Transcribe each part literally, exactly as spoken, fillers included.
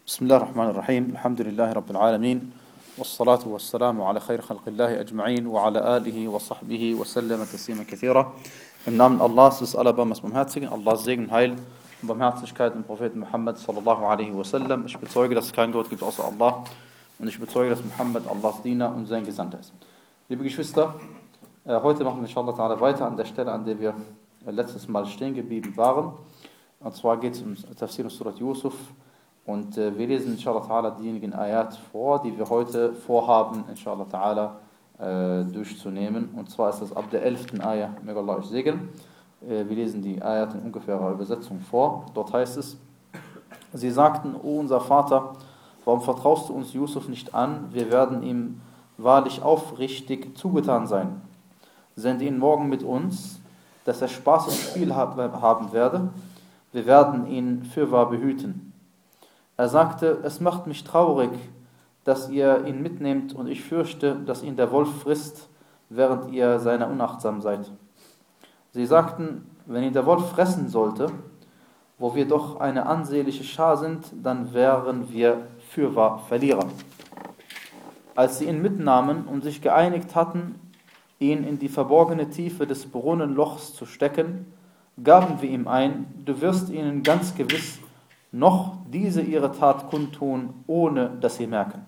بسم الله الرحمن الرحيم الحمد لله رب العالمين والصلاة والسلام على خير خلق الله أجمعين وعلى آله وصحبه وسلم تسليما كثيرا. Im Namen Allahs des Allerbarmers Barmherzigen, Allahs Segen, Heil und Barmherzigkeit im Propheten Muhammad sallallahu alaihi wasallam. Ich bezeuge, dass es keinen Gott gibt außer Allah und ich bezeuge, dass Muhammad Allahs Diener und sein Gesandter ist. Liebe Geschwister, heute machen wir inshallah ta'ala weiter an der Stelle, an der wir letztes Mal stehen geblieben waren. Und zwar geht es um Tafsir Surat Yusuf. Und äh, wir lesen inshallah ta'ala diejenigen Ayat vor, die wir heute vorhaben, inshallah ta'ala äh, durchzunehmen. Und zwar ist das ab der elften Ayah, möge Allah euch segnen. Äh, wir lesen die Ayat in ungefährer Übersetzung vor. Dort heißt es: Sie sagten, O unser Vater, warum vertraust du uns Yusuf nicht an? Wir werden ihm wahrlich aufrichtig zugetan sein. Sende ihn morgen mit uns, dass er Spaß und Spiel haben werde. Wir werden ihn fürwahr behüten. Er sagte, es macht mich traurig, dass ihr ihn mitnehmt und ich fürchte, dass ihn der Wolf frisst, während ihr seiner unachtsam seid. Sie sagten, wenn ihn der Wolf fressen sollte, wo wir doch eine ansehnliche Schar sind, dann wären wir fürwahr Verlierer. Als sie ihn mitnahmen und sich geeinigt hatten, ihn in die verborgene Tiefe des Brunnenlochs zu stecken, gaben wir ihm ein, du wirst ihnen ganz gewiss noch diese ihre Tat kundtun, ohne dass sie merken.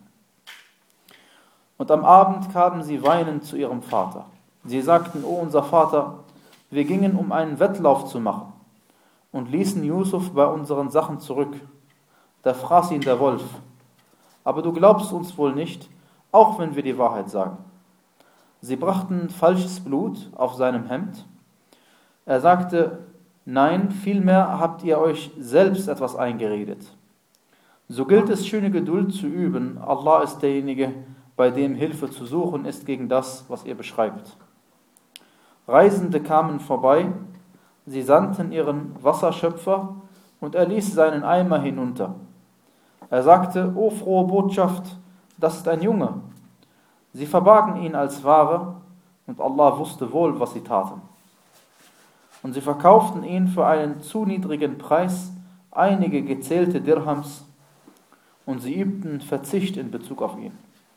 Und am Abend kamen sie weinend zu ihrem Vater. Sie sagten, O unser Vater, wir gingen, um einen Wettlauf zu machen und ließen Yusuf bei unseren Sachen zurück. Da fraß ihn der Wolf. Aber du glaubst uns wohl nicht, auch wenn wir die Wahrheit sagen. Sie brachten falsches Blut auf seinem Hemd. Er sagte, nein, vielmehr habt ihr euch selbst etwas eingeredet. So gilt es, schöne Geduld zu üben. Allah ist derjenige, bei dem Hilfe zu suchen ist gegen das, was ihr beschreibt. Reisende kamen vorbei, sie sandten ihren Wasserschöpfer und er ließ seinen Eimer hinunter. Er sagte, O frohe Botschaft, das ist ein Junge. Sie verbargen ihn als Ware und Allah wusste wohl, was sie taten. Und sie verkauften ihn für einen zu niedrigen Preis, einige gezählte Dirhams, und sie übten Verzicht in Bezug auf ihn.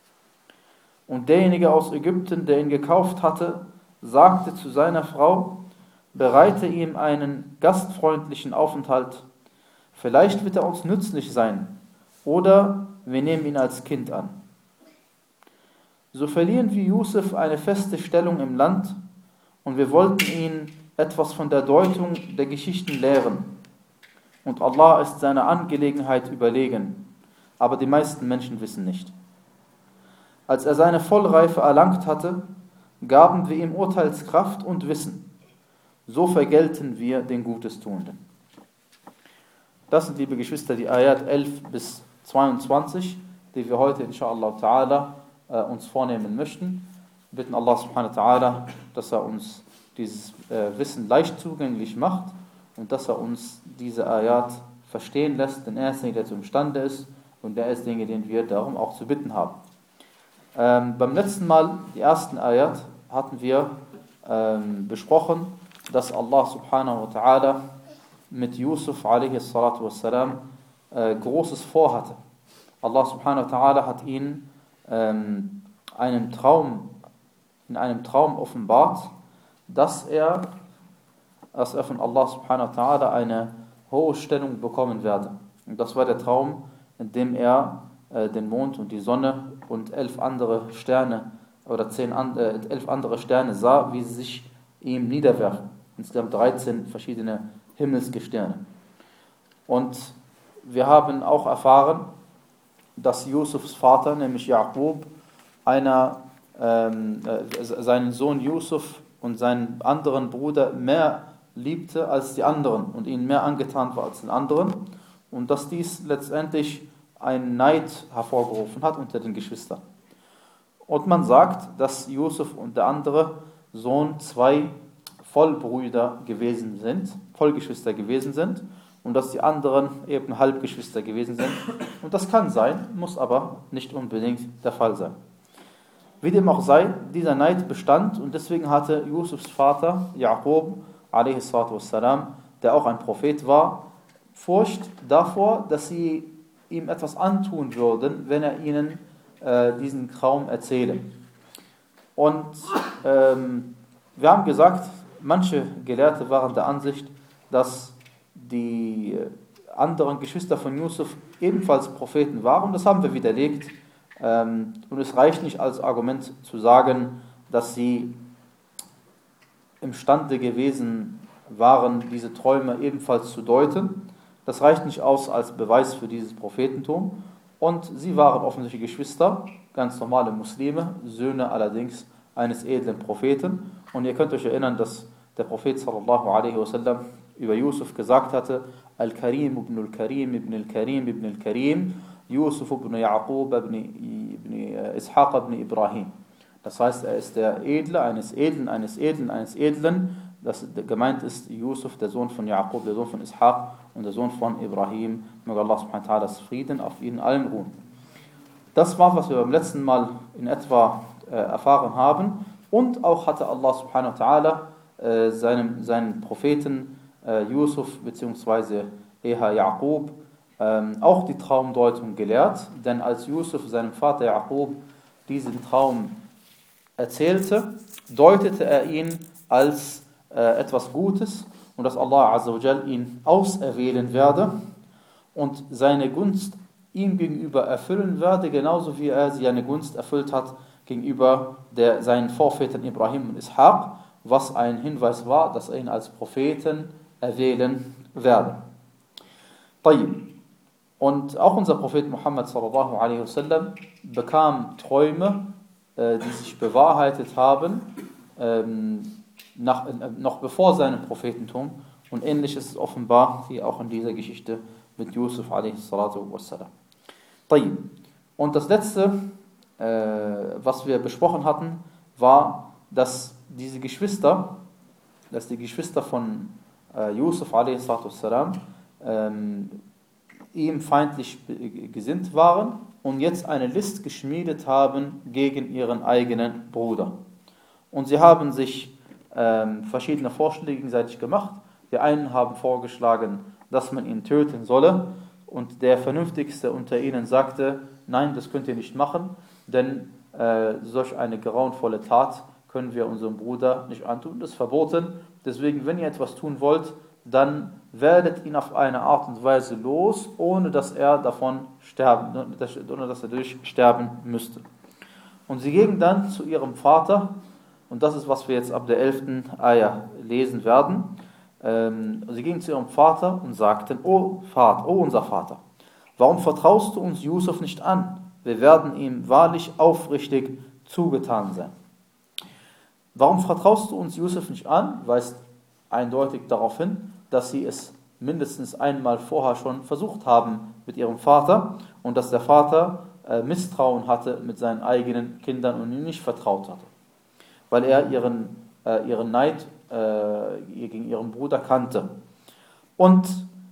Und derjenige aus Ägypten, der ihn gekauft hatte, sagte zu seiner Frau, bereite ihm einen gastfreundlichen Aufenthalt, vielleicht wird er uns nützlich sein, oder wir nehmen ihn als Kind an. So verlieren wir Yusuf eine feste Stellung im Land, und wir wollten ihn etwas von der Deutung der Geschichten lehren. Und Allah ist seiner Angelegenheit überlegen, aber die meisten Menschen wissen nicht. Als er seine Vollreife erlangt hatte, gaben wir ihm Urteilskraft und Wissen. So vergelten wir den Gutestuenden. Das sind, liebe Geschwister, die Ayat elf bis zweiundzwanzig, die wir heute inshallah ta'ala äh, uns vornehmen möchten. Wir bitten Allah subhanahu wa ta'ala, dass er uns dieses äh, Wissen leicht zugänglich macht und dass er uns diese Ayat verstehen lässt, denn er ist derjenige, der zu imstande ist und der ist derjenige, den wir darum auch zu bitten haben. Ähm, beim letzten Mal, die ersten Ayat, hatten wir ähm, besprochen, dass Allah subhanahu wa ta'ala mit Yusuf alaihi salatu wassalam äh, Großes vorhatte. Allah subhanahu wa ta'ala hat ihn ähm, einen Traum, in einem Traum offenbart, dass er, dass er von Allah subhanahu wa ta'ala eine hohe Stellung bekommen werde. Und das war der Traum, in dem er äh, den Mond und die Sonne und elf andere Sterne oder zehn an, äh, elf andere Sterne sah, wie sie sich ihm niederwerfen. Insgesamt dreizehn verschiedene Himmelsgestirne. Und wir haben auch erfahren, dass Yusufs Vater, nämlich Jaqub, einer, ähm, äh, seinen Sohn Yusuf und seinen anderen Bruder mehr liebte als die anderen und ihnen mehr angetan war als den anderen und dass dies letztendlich einen Neid hervorgerufen hat unter den Geschwistern. Und man sagt, dass Yusuf und der andere Sohn zwei Vollbrüder gewesen sind, Vollgeschwister gewesen sind und dass die anderen eben Halbgeschwister gewesen sind. Und das kann sein, muss aber nicht unbedingt der Fall sein. Wie dem auch sei, dieser Neid bestand und deswegen hatte Yusufs Vater, Jaqub, alaihi salatu wassalam, der auch ein Prophet war, Furcht davor, dass sie ihm etwas antun würden, wenn er ihnen äh, diesen Traum erzähle. Und ähm, wir haben gesagt, manche Gelehrte waren der Ansicht, dass die anderen Geschwister von Yusuf ebenfalls Propheten waren. Das haben wir widerlegt. Ähm, und es reicht nicht als Argument zu sagen, dass sie imstande gewesen waren, diese Träume ebenfalls zu deuten. Das reicht nicht aus als Beweis für dieses Prophetentum. Und sie waren offensichtlich Geschwister, ganz normale Muslime, Söhne allerdings eines edlen Propheten. Und ihr könnt euch erinnern, dass der Prophet sallallahu alaihi wasallam über Yusuf gesagt hatte: Al-Karim ibn al-Karim ibn al-Karim ibn al-Karim, Yusuf ibn Yaqub ibn, ibn Ishaq ibn Ibrahim. Das heißt, er ist der Edle eines Edlen, eines Edlen, eines Edlen. Das gemeint ist Yusuf, der Sohn von Yaqub, der Sohn von Ishaq und der Sohn von Ibrahim. Möge Allah subhanahu wa ta'ala Frieden auf ihnen allen ruhen. Das war, was wir beim letzten Mal in etwa äh, erfahren haben. Und auch hatte Allah subhanahu wa ta'ala äh, seinem, seinen Propheten äh, Yusuf bzw. Eha Yaqub ähm, auch die Traumdeutung gelehrt. Denn als Yusuf seinem Vater Yaqub diesen Traum erzählte, deutete er ihn als äh, etwas Gutes und dass Allah Azza wa Jal ihn auserwählen werde und seine Gunst ihm gegenüber erfüllen werde, genauso wie er seine Gunst erfüllt hat gegenüber der, seinen Vorvätern Ibrahim und Ishaq, was ein Hinweis war, dass er ihn als Propheten erwählen werde. Und auch unser Prophet Muhammad sallallahu alaihi wasallam bekam Träume, die sich bewahrheitet haben, ähm, nach, äh, noch bevor seinem Prophetentum. Und ähnliches ist offenbar hier auch in dieser Geschichte mit Yusuf alaihi salatu wassalam. Und das letzte, äh, was wir besprochen hatten, war, dass diese Geschwister, dass die Geschwister von äh, Yusuf alaihi salatu wassalam ähm, ihm feindlich gesinnt waren und jetzt eine List geschmiedet haben gegen ihren eigenen Bruder. Und sie haben sich ähm, verschiedene Vorschläge gegenseitig gemacht. Die einen haben vorgeschlagen, dass man ihn töten solle, und der Vernünftigste unter ihnen sagte: Nein, das könnt ihr nicht machen, denn äh, solch eine grauenvolle Tat können wir unserem Bruder nicht antun, das ist verboten. Deswegen, wenn ihr etwas tun wollt, dann werdet ihn auf eine Art und Weise los, ohne dass er davon sterben, ohne dass er durch sterben müsste. Und sie gingen dann zu ihrem Vater, und das ist, was wir jetzt ab der elften Ayah lesen werden. Ähm, sie gingen zu ihrem Vater und sagten: O Vater, o unser Vater, warum vertraust du uns Yusuf nicht an? Wir werden ihm wahrlich aufrichtig zugetan sein. Warum vertraust du uns Yusuf nicht an? Weist eindeutig darauf hin, dass sie es mindestens einmal vorher schon versucht haben mit ihrem Vater und dass der Vater äh, Misstrauen hatte mit seinen eigenen Kindern und ihm nicht vertraut hatte, weil er ihren, äh, ihren Neid äh, gegen ihren Bruder kannte. Und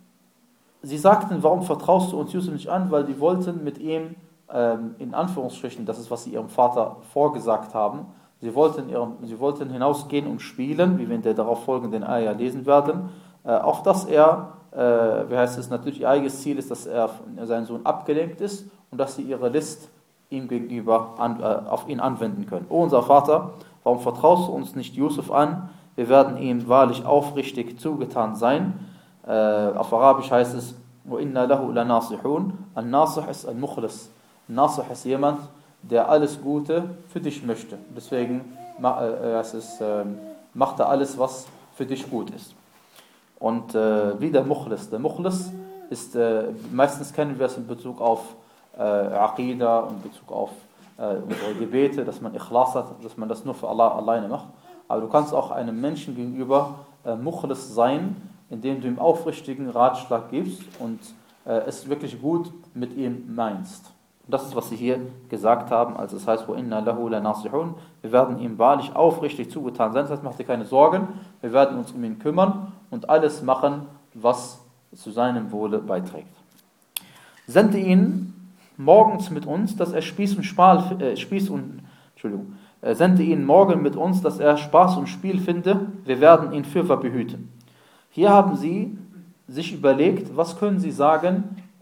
sie sagten: Warum vertraust du uns Yusuf nicht an? Weil die wollten mit ihm, ähm, in Anführungsstrichen, das ist, was sie ihrem Vater vorgesagt haben, sie wollten, ihrem, sie wollten hinausgehen und spielen, wie wir in der darauf folgenden Ayah lesen werden, äh, auf dass er, äh, wie heißt es, natürlich ihr eigenes Ziel ist, dass er sein Sohn abgelenkt ist und dass sie ihre List ihm gegenüber an, äh, auf ihn anwenden können. O unser Vater, warum vertraust du uns nicht Yusuf an? Wir werden ihm wahrlich aufrichtig zugetan sein. Äh, auf Arabisch heißt es: وَإِنَّا لَهُ لَنَاصِحُونَ. An-Nasih ist Al-Mukhlis. Nasih ist jemand, der alles Gute für dich möchte. Deswegen äh, es ist, äh, macht er alles, was für dich gut ist. Und äh, wie der Mukhlis. Der Mukhlis ist, äh, meistens kennen wir es in Bezug auf äh, Aqida und in Bezug auf äh, unsere Gebete, dass man Ikhlas hat, dass man das nur für Allah alleine macht. Aber du kannst auch einem Menschen gegenüber äh, Mukhlis sein, indem du ihm aufrichtigen Ratschlag gibst und äh, es wirklich gut mit ihm meinst. Und das ist, was sie hier gesagt haben, als es heißt: وَإِنَّا لَهُ لَنَاصِحُونَ. Wir werden ihm wahrlich aufrichtig zugetan sein. Das heißt, mach dir keine Sorgen, wir werden uns um ihn kümmern und alles machen, was zu seinem Wohle beiträgt. Sende ihn morgens mit uns, dass er Spieß und Spaß, äh, Spieß und, Entschuldigung, äh, sende ihn morgen mit uns, dass er Spaß und Spiel finde, wir werden ihn fürwahr behüten. Hier haben sie sich überlegt, was können sie sagen,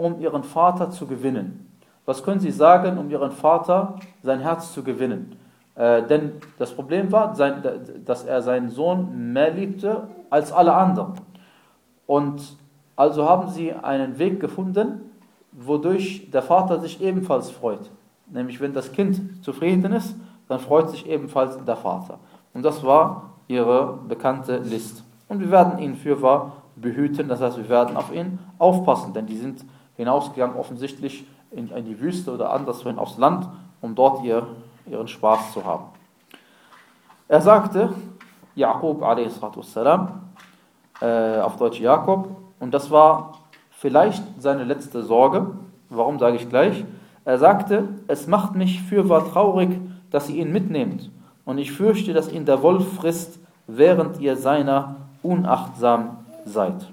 um ihren Vater zu gewinnen. Was können sie sagen, um ihren Vater, sein Herz zu gewinnen? Äh, denn das Problem war, sein, dass er seinen Sohn mehr liebte als alle anderen. Und also haben sie einen Weg gefunden, wodurch der Vater sich ebenfalls freut. Nämlich wenn das Kind zufrieden ist, dann freut sich ebenfalls der Vater. Und das war ihre bekannte List. Und wir werden ihn fürwahr behüten, das heißt, wir werden auf ihn aufpassen, denn die sind hinausgegangen offensichtlich in, in die Wüste oder anderswohin aufs Land, um dort ihr, ihren Spaß zu haben. Er sagte, Jaqub a s. Äh, auf Deutsch Jakob, und das war vielleicht seine letzte Sorge. Warum, sage ich gleich. Er sagte, es macht mich fürwahr traurig, dass ihr ihn mitnehmt, und ich fürchte, dass ihn der Wolf frisst, während ihr seiner unachtsam seid.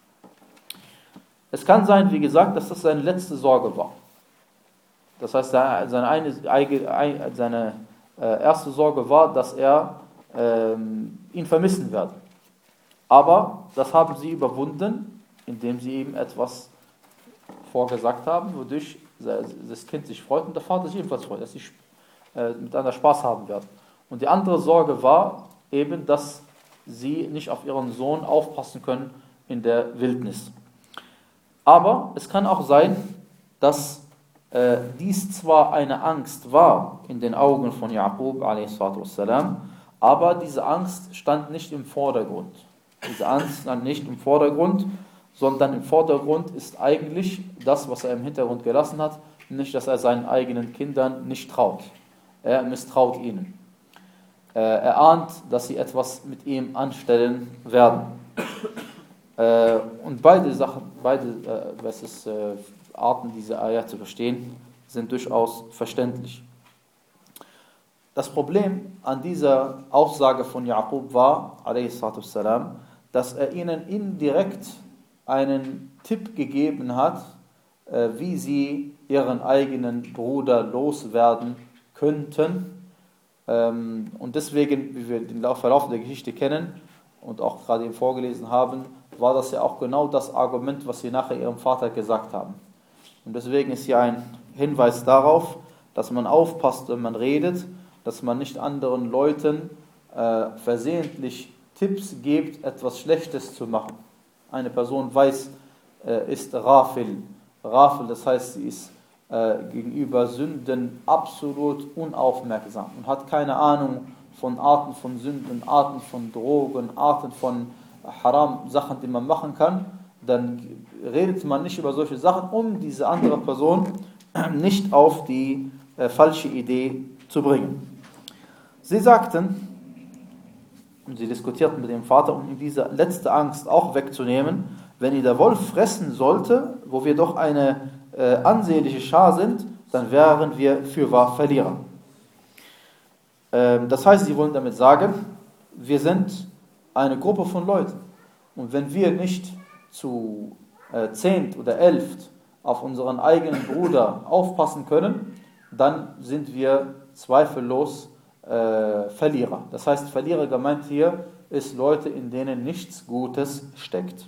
Es kann sein, wie gesagt, dass das seine letzte Sorge war. Das heißt, seine, eine, seine erste Sorge war, dass er ähm, ihn vermissen werde. Aber das haben sie überwunden, indem sie ihm etwas vorgesagt haben, wodurch das Kind sich freut und der Vater sich ebenfalls freut, dass sie äh, miteinander Spaß haben werden. Und die andere Sorge war eben, dass sie nicht auf ihren Sohn aufpassen können in der Wildnis. Aber es kann auch sein, dass äh, dies zwar eine Angst war in den Augen von Jaqub a s, aber diese Angst stand nicht im Vordergrund. Diese Angst stand nicht im Vordergrund, sondern im Vordergrund ist eigentlich das, was er im Hintergrund gelassen hat, nämlich, dass er seinen eigenen Kindern nicht traut. Er misstraut ihnen. Er ahnt, dass sie etwas mit ihm anstellen werden. Und beide Sachen, beide was ist, Arten, diese Ayah zu verstehen, sind durchaus verständlich. Das Problem an dieser Aussage von Jaqub war, a s, dass er ihnen indirekt einen Tipp gegeben hat, wie sie ihren eigenen Bruder loswerden könnten. Und deswegen, wie wir den Verlauf der Geschichte kennen und auch gerade eben vorgelesen haben, war das ja auch genau das Argument, was sie nachher ihrem Vater gesagt haben. Und deswegen ist hier ein Hinweis darauf, dass man aufpasst, wenn man redet, dass man nicht anderen Leuten äh, versehentlich Tipps gibt, etwas Schlechtes zu machen. Eine Person weiß, äh, ist Rafil. Rafil, das heißt, sie ist äh, gegenüber Sünden absolut unaufmerksam und hat keine Ahnung von Arten von Sünden, Arten von Drogen, Arten von Haram-Sachen, die man machen kann. Dann redet man nicht über solche Sachen, um diese andere Person nicht auf die äh, falsche Idee zu bringen. Sie sagten, und sie diskutierten mit dem Vater, um ihm diese letzte Angst auch wegzunehmen, wenn ihn der Wolf fressen sollte, wo wir doch eine äh, ansehnliche Schar sind, dann wären wir fürwahr Verlierer. Ähm, das heißt, sie wollen damit sagen, wir sind eine Gruppe von Leuten. Und wenn wir nicht zu äh, zehnt oder elft auf unseren eigenen Bruder aufpassen können, dann sind wir zweifellos äh, Verlierer. Das heißt, Verlierer gemeint hier ist Leute, in denen nichts Gutes steckt.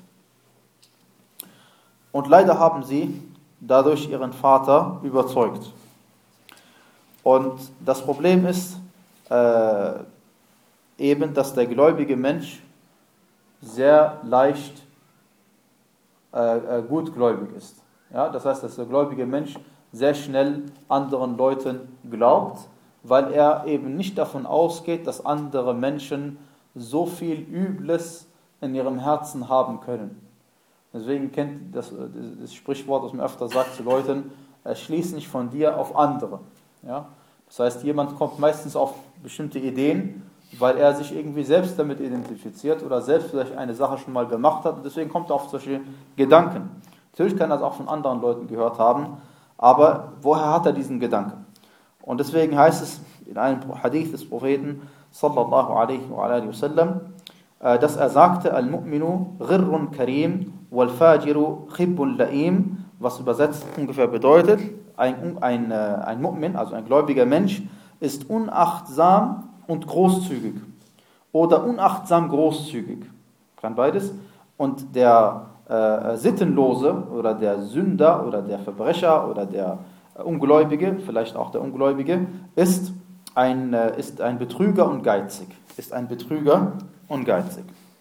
Und leider haben sie dadurch ihren Vater überzeugt. Und das Problem ist äh, eben, dass der gläubige Mensch sehr leicht äh, äh, gutgläubig ist. Ja, das heißt, dass der gläubige Mensch sehr schnell anderen Leuten glaubt, weil er eben nicht davon ausgeht, dass andere Menschen so viel Übles in ihrem Herzen haben können. Deswegen kennt das, das Sprichwort, das man öfter sagt zu Leuten, schließ nicht von dir auf andere. Ja? Das heißt, jemand kommt meistens auf bestimmte Ideen, weil er sich irgendwie selbst damit identifiziert oder selbst vielleicht eine Sache schon mal gemacht hat und deswegen kommt er auf solche Gedanken. Natürlich kann er das auch von anderen Leuten gehört haben, aber woher hat er diesen Gedanken? Und deswegen heißt es in einem Hadith des Propheten sallallahu alaihi wa alihi wasallam, dass er sagte, Al-Mu'minu ghirrun karim wal-fajiru khibbun la'im, was übersetzt ungefähr bedeutet, ein, ein, ein Mu'min, also ein gläubiger Mensch, ist unachtsam und großzügig oder unachtsam großzügig. Kann beides. Und der äh, Sittenlose oder der Sünder oder der Verbrecher oder der äh, Ungläubige, vielleicht auch der Ungläubige, ist ein, äh, ist ein Betrüger und geizig. Ist ein Betrüger und geizig.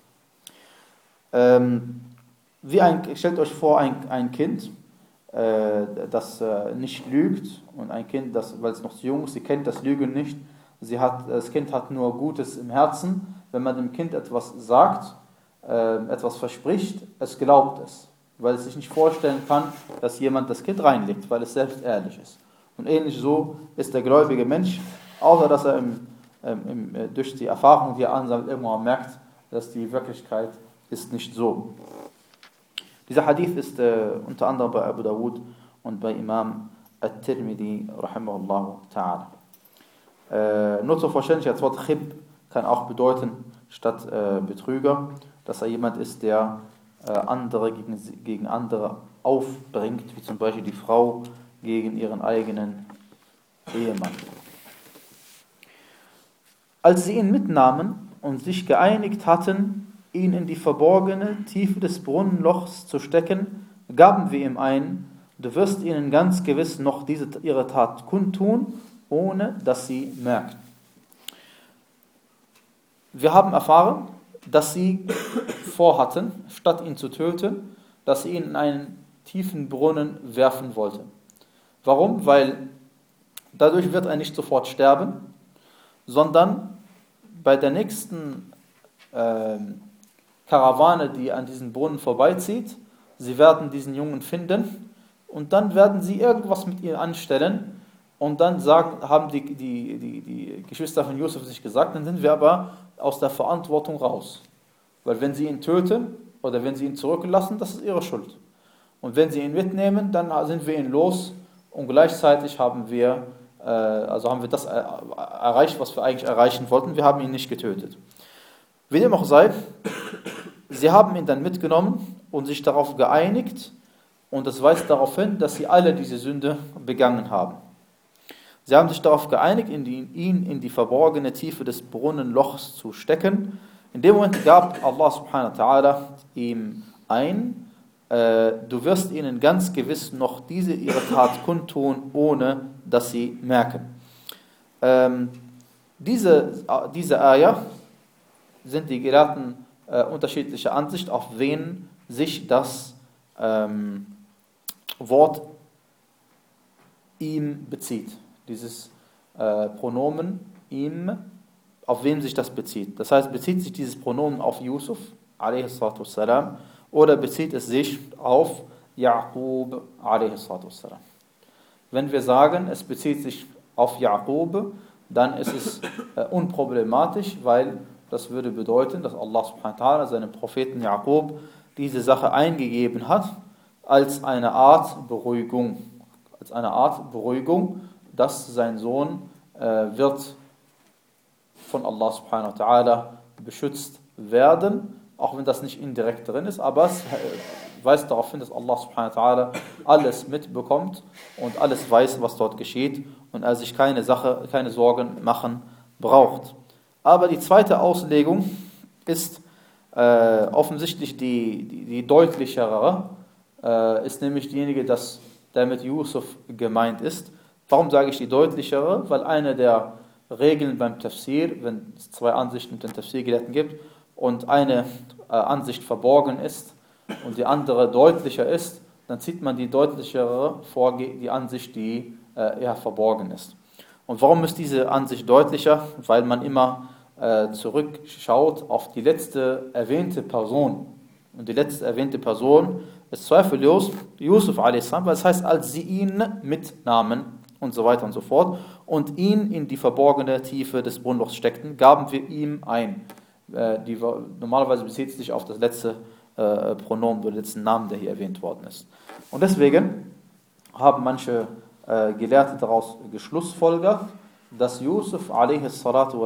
Ähm, wie ein, stellt euch vor, ein, ein Kind, äh, das äh, nicht lügt, und ein Kind, das, weil es noch zu jung ist, sie kennt das Lügen nicht. Sie hat, das Kind hat nur Gutes im Herzen. Wenn man dem Kind etwas sagt, äh, etwas verspricht, es glaubt es, weil es sich nicht vorstellen kann, dass jemand das Kind reinlegt, weil es selbst ehrlich ist. Und ähnlich so ist der gläubige Mensch, außer dass er im, im, im, durch die Erfahrung, die er ansammelt, irgendwann merkt, dass die Wirklichkeit ist nicht so. Dieser Hadith ist äh, unter anderem bei Abu Dawud und bei Imam At-Tirmidhi, rahimahullah ta'ala. Äh, nur zur Verständlichkeit, das Wort Khib kann auch bedeuten, statt äh, Betrüger, dass er jemand ist, der äh, andere gegen, gegen andere aufbringt, wie zum Beispiel die Frau gegen ihren eigenen Ehemann. Als sie ihn mitnahmen und sich geeinigt hatten, ihn in die verborgene Tiefe des Brunnenlochs zu stecken, gaben wir ihm ein: Du wirst ihnen ganz gewiss noch diese ihre Tat kundtun, ohne dass sie merken. Wir haben erfahren, dass sie vorhatten, statt ihn zu töten, dass sie ihn in einen tiefen Brunnen werfen wollten. Warum? Weil dadurch wird er nicht sofort sterben, sondern bei der nächsten äh, Karawane, die an diesen Brunnen vorbeizieht, sie werden diesen Jungen finden und dann werden sie irgendwas mit ihm anstellen. Und dann sagen, haben die, die, die, die Geschwister von Yusuf sich gesagt, dann sind wir aber aus der Verantwortung raus. Weil wenn sie ihn töten oder wenn sie ihn zurücklassen, das ist ihre Schuld. Und wenn sie ihn mitnehmen, dann sind wir ihn los und gleichzeitig haben wir, äh, also haben wir das erreicht, was wir eigentlich erreichen wollten. Wir haben ihn nicht getötet. Wie dem auch sei, sie haben ihn dann mitgenommen und sich darauf geeinigt, und das weist darauf hin, dass sie alle diese Sünde begangen haben. Sie haben sich darauf geeinigt, in die, ihn in die verborgene Tiefe des Brunnenlochs zu stecken. In dem Moment gab Allah subhanahu wa ta'ala ihm ein: äh, Du wirst ihnen ganz gewiss noch diese ihre Tat kundtun, ohne dass sie merken. Ähm, diese, diese Ayah sind die Gelehrten äh, unterschiedlicher Ansicht, auf wen sich das ähm, Wort ihm bezieht. Dieses äh, Pronomen ihm, auf wen sich das bezieht. Das heißt, bezieht sich dieses Pronomen auf Yusuf, a.s. oder bezieht es sich auf Yaqub, a.s. Wenn wir sagen, es bezieht sich auf Yaqub, dann ist es äh, unproblematisch, weil das würde bedeuten, dass Allah subhanahu wa ta'ala seinem Propheten Yaqub diese Sache eingegeben hat, als eine Art Beruhigung, als eine Art Beruhigung, dass sein Sohn äh, wird von Allah subhanahu wa ta'ala beschützt werden, auch wenn das nicht indirekt drin ist, aber es weist darauf hin, dass Allah subhanahu wa ta'ala alles mitbekommt und alles weiß, was dort geschieht, und er sich keine Sache, keine Sorgen machen braucht. Aber die zweite Auslegung ist äh, offensichtlich die, die, die deutlichere, äh, ist nämlich diejenige, dass der mit Yusuf gemeint ist. Warum sage ich die deutlichere? Weil eine der Regeln beim Tafsir, wenn es zwei Ansichten mit den Tafsirgelehrten gibt und eine äh, Ansicht verborgen ist und die andere deutlicher ist, dann zieht man die deutlichere vor, die Ansicht, die äh, eher verborgen ist. Und warum ist diese Ansicht deutlicher? Weil man immer äh, zurückschaut auf die letzte erwähnte Person. Und die letzte erwähnte Person ist zweifellos Yusuf a s, weil es heißt, als sie ihn mitnahmen und so weiter und so fort und ihn in die verborgene Tiefe des Brunnenlochs steckten, gaben wir ihm ein. Äh, die, normalerweise bezieht es sich auf das letzte äh, Pronomen, den letzten Namen, der hier erwähnt worden ist. Und deswegen haben manche äh, Gelehrte daraus geschlussfolgert, dass Yusuf a.s.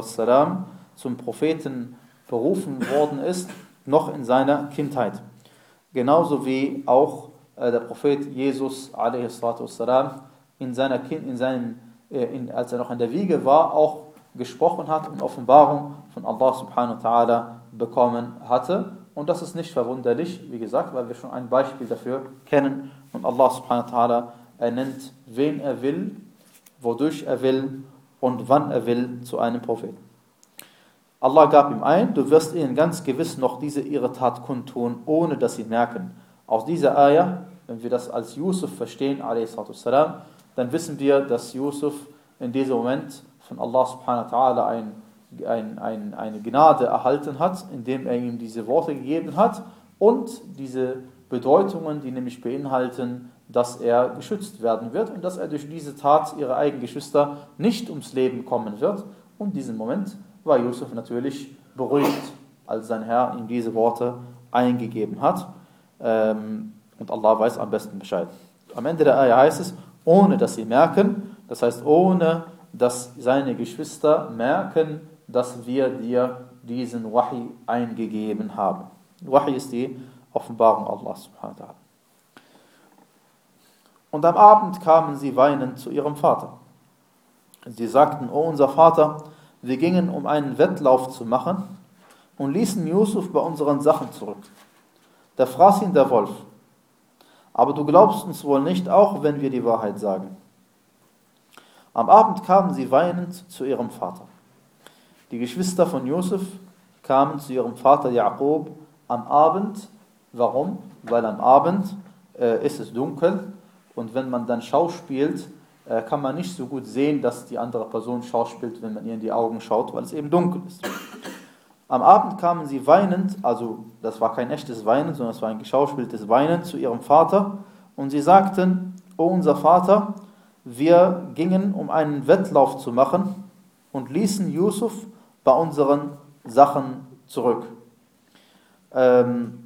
zum Propheten berufen worden ist, noch in seiner Kindheit. Genauso wie auch äh, der Prophet Jesus a.s. in seiner kind, in seinem, äh, in, als er noch in der Wiege war, auch gesprochen hat und Offenbarung von Allah subhanahu wa ta'ala bekommen hatte. Und das ist nicht verwunderlich, wie gesagt, weil wir schon ein Beispiel dafür kennen. Und Allah subhanahu wa ta'ala, er nennt, wen er will, wodurch er will und wann er will zu einem Propheten. Allah gab ihm ein, du wirst ihnen ganz gewiss noch diese ihre Tat kundtun, ohne dass sie merken. Aus dieser Ayah, wenn wir das als Yusuf verstehen, a s. Dann wissen wir, dass Yusuf in diesem Moment von Allah subhanahu wa ta'ala ein, ein, ein, eine Gnade erhalten hat, indem er ihm diese Worte gegeben hat und diese Bedeutungen, die nämlich beinhalten, dass er geschützt werden wird und dass er durch diese Tat ihre eigenen Geschwister nicht ums Leben kommen wird. Und in diesem Moment war Yusuf natürlich beruhigt, als sein Herr ihm diese Worte eingegeben hat. Und Allah weiß am besten Bescheid. Am Ende der Ayah heißt es, ohne dass sie merken, das heißt ohne dass seine Geschwister merken, dass wir dir diesen Wahi eingegeben haben. Wahi ist die Offenbarung Allah subhanahu wa ta'ala. Und am Abend kamen sie weinend zu ihrem Vater. Sie sagten, o unser Vater, wir gingen, um einen Wettlauf zu machen und ließen Yusuf bei unseren Sachen zurück. Da fraß ihn der Wolf. Aber du glaubst uns wohl nicht, auch wenn wir die Wahrheit sagen. Am Abend kamen sie weinend zu ihrem Vater. Die Geschwister von Yusuf kamen zu ihrem Vater Jakob am Abend. Warum? Weil am Abend äh, ist es dunkel und wenn man dann schauspielt, äh, kann man nicht so gut sehen, dass die andere Person schauspielt, wenn man ihr in die Augen schaut, weil es eben dunkel ist. Am Abend kamen sie weinend, also das war kein echtes Weinen, sondern es war ein geschauspieltes Weinen zu ihrem Vater und sie sagten, o unser Vater, wir gingen, um einen Wettlauf zu machen und ließen Yusuf bei unseren Sachen zurück. Ähm,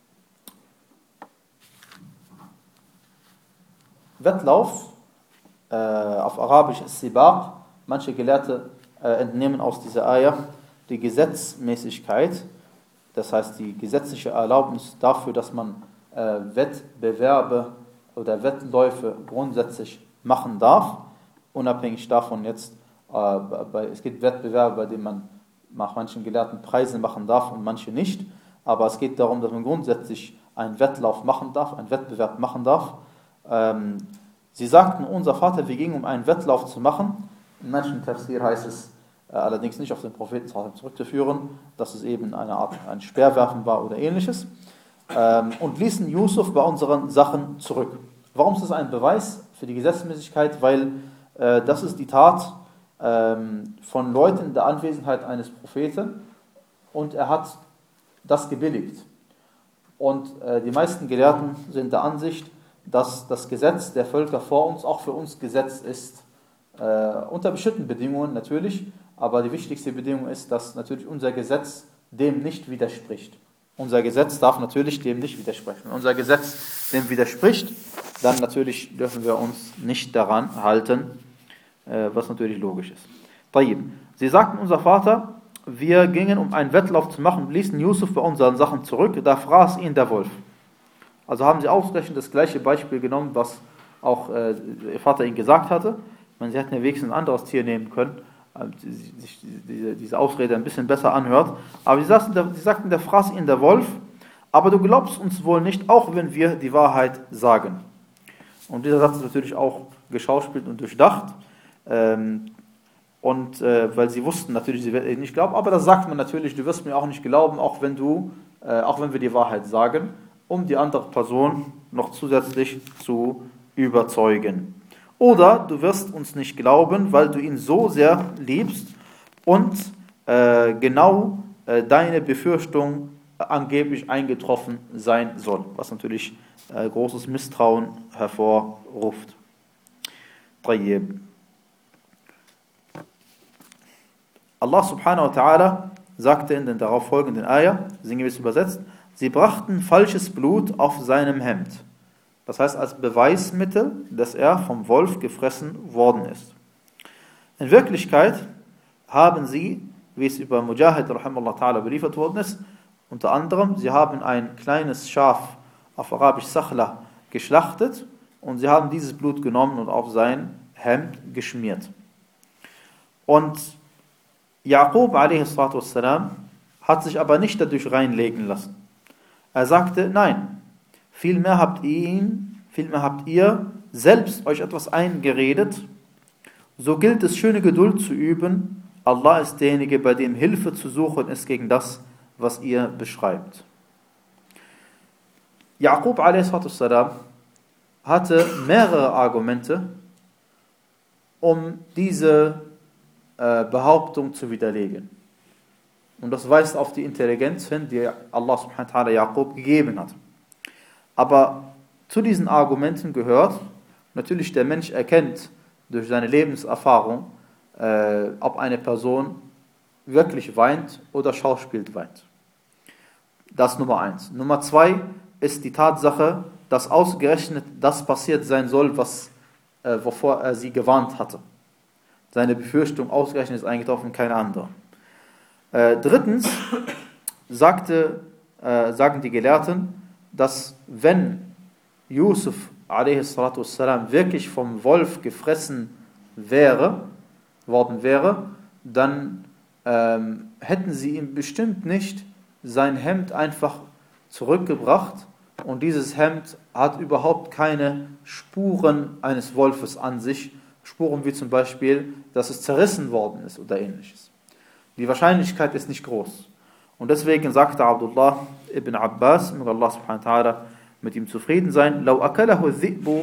Wettlauf, äh, auf Arabisch ist Sibaq. Manche Gelehrte äh, entnehmen aus dieser Ayah die Gesetzmäßigkeit, das heißt die gesetzliche Erlaubnis dafür, dass man äh, Wettbewerbe oder Wettläufe grundsätzlich machen darf, unabhängig davon jetzt, äh, bei, es gibt Wettbewerbe, bei denen man nach manchen Gelehrten Preise machen darf und manche nicht, aber es geht darum, dass man grundsätzlich einen Wettlauf machen darf, einen Wettbewerb machen darf. Ähm, sie sagten, unser Vater, wir gingen, um einen Wettlauf zu machen. In manchen Tafsir heißt es, äh, allerdings nicht auf den Propheten zurückzuführen, dass es eben eine Art ein Speerwerfen war oder ähnliches, ähm, und ließen Yusuf bei unseren Sachen zurück. Warum ist das ein Beweis für die Gesetzmäßigkeit? Weil äh, das ist die Tat ähm, von Leuten in der Anwesenheit eines Propheten und er hat das gebilligt. Und äh, die meisten Gelehrten sind der Ansicht, dass das Gesetz der Völker vor uns auch für uns Gesetz ist. Äh, unter bestimmten Bedingungen natürlich, aber die wichtigste Bedingung ist, dass natürlich unser Gesetz dem nicht widerspricht. Unser Gesetz darf natürlich dem nicht widersprechen. Wenn unser Gesetz dem widerspricht, dann natürlich dürfen wir uns nicht daran halten, äh, was natürlich logisch ist. Tayyib. Sie sagten, unser Vater, wir gingen, um einen Wettlauf zu machen, ließen Yusuf bei unseren Sachen zurück, da fraß ihn der Wolf. Also haben sie ausgerechnet das gleiche Beispiel genommen, was auch äh, ihr Vater ihnen gesagt hatte. Ich meine, sie hätten ja wenigstens ein anderes Tier nehmen können, damit sich diese, diese Ausrede ein bisschen besser anhört. Aber sie sagten, sie sagten, der fraß ihn der Wolf, aber du glaubst uns wohl nicht, auch wenn wir die Wahrheit sagen. Und dieser Satz ist natürlich auch geschauspielt und durchdacht. Ähm, und äh, weil sie wussten natürlich, sie werden nicht glauben, aber das sagt man natürlich, du wirst mir auch nicht glauben, auch wenn du, äh, auch wenn wir die Wahrheit sagen, um die andere Person noch zusätzlich zu überzeugen. Oder du wirst uns nicht glauben, weil du ihn so sehr liebst und äh, genau äh, deine Befürchtung angeblich eingetroffen sein soll, was natürlich äh, großes Misstrauen hervorruft. Tayyib. Allah subhanahu wa ta'ala sagte in den darauf folgenden Ayah, sinngemäß übersetzt, sie brachten falsches Blut auf seinem Hemd. Das heißt als Beweismittel, dass er vom Wolf gefressen worden ist. In Wirklichkeit haben sie, wie es über Mujahid rahimahullah ta'ala beliefert worden ist, unter anderem, sie haben ein kleines Schaf, auf Arabisch Sakhla, geschlachtet und sie haben dieses Blut genommen und auf sein Hemd geschmiert. Und Jakob a s. hat sich aber nicht dadurch reinlegen lassen. Er sagte, nein, vielmehr habt ihr ihn, vielmehr habt ihr selbst euch etwas eingeredet. So gilt es, schöne Geduld zu üben. Allah ist derjenige, bei dem Hilfe zu suchen ist gegen das, was ihr beschreibt. Yaqub a s. hatte mehrere Argumente, um diese äh, Behauptung zu widerlegen. Und das weist auf die Intelligenz hin, die Allah subhanahu wa ta'ala Yaqub gegeben hat. Aber zu diesen Argumenten gehört, natürlich der Mensch erkennt durch seine Lebenserfahrung, äh, ob eine Person wirklich weint oder schauspielt weint. Das ist Nummer eins. Nummer zwei ist die Tatsache, dass ausgerechnet das passiert sein soll, was, äh, wovor er sie gewarnt hatte. Seine Befürchtung ausgerechnet ist eingetroffen, keine andere. Äh, drittens sagte, äh, sagen die Gelehrten, dass wenn Yusuf a s. wirklich vom Wolf gefressen wäre, worden wäre, dann ähm, hätten sie ihm bestimmt nicht sein Hemd einfach zurückgebracht, und dieses Hemd hat überhaupt keine Spuren eines Wolfes an sich, Spuren wie zum Beispiel, dass es zerrissen worden ist oder ähnliches. Die Wahrscheinlichkeit ist nicht groß. Und deswegen sagte Abdullah ibn Abbas, möge Allah subhanahu wa ta'ala mit ihm zufrieden sein, لو أكله الذئب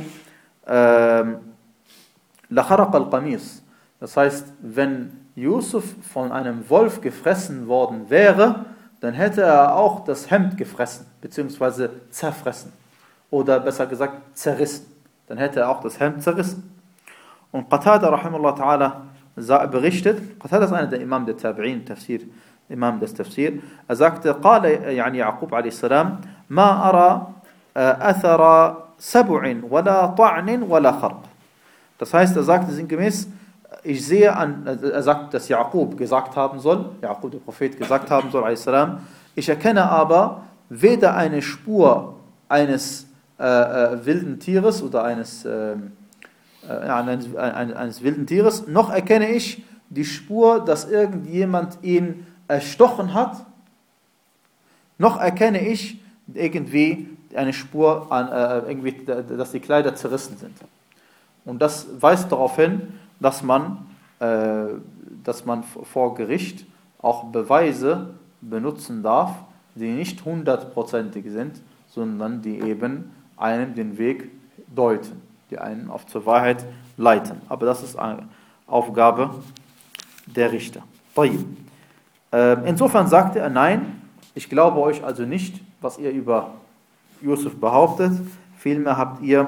لخرق القميص. Das heißt, wenn Yusuf von einem Wolf gefressen worden wäre, dann hätte er auch das Hemd gefressen, beziehungsweise zerfressen. Oder besser gesagt, zerrissen. Dann hätte er auch das Hemd zerrissen. Und Qatada rahimahullah ta'ala berichtet, Qatada ist einer der Imam der Tabi'in, Tafsir, Imam des Tafsir, er sagte, قال يعني يعقوب عليه السلام ما أرى أثر سبع ولا طعن ولا خرق. Das heißt, er sagte sinngemäß, ich sehe an, er sagt, dass Yaqub gesagt haben soll, Yaqub der Prophet gesagt haben soll, ich erkenne aber weder eine Spur eines äh, äh, wilden Tieres oder eines, äh, äh, eines, eines, eines wilden Tieres, noch erkenne ich die Spur, dass irgendjemand ihn erstochen hat, noch erkenne ich irgendwie eine Spur, an, äh, irgendwie, dass die Kleider zerrissen sind. Und das weist darauf hin, dass man, äh, dass man vor Gericht auch Beweise benutzen darf, die nicht hundertprozentig sind, sondern die eben einem den Weg deuten, die einen auf zur Wahrheit leiten. Aber das ist eine Aufgabe der Richter. Äh, insofern sagte er, nein, ich glaube euch also nicht, was ihr über Yusuf behauptet, vielmehr habt ihr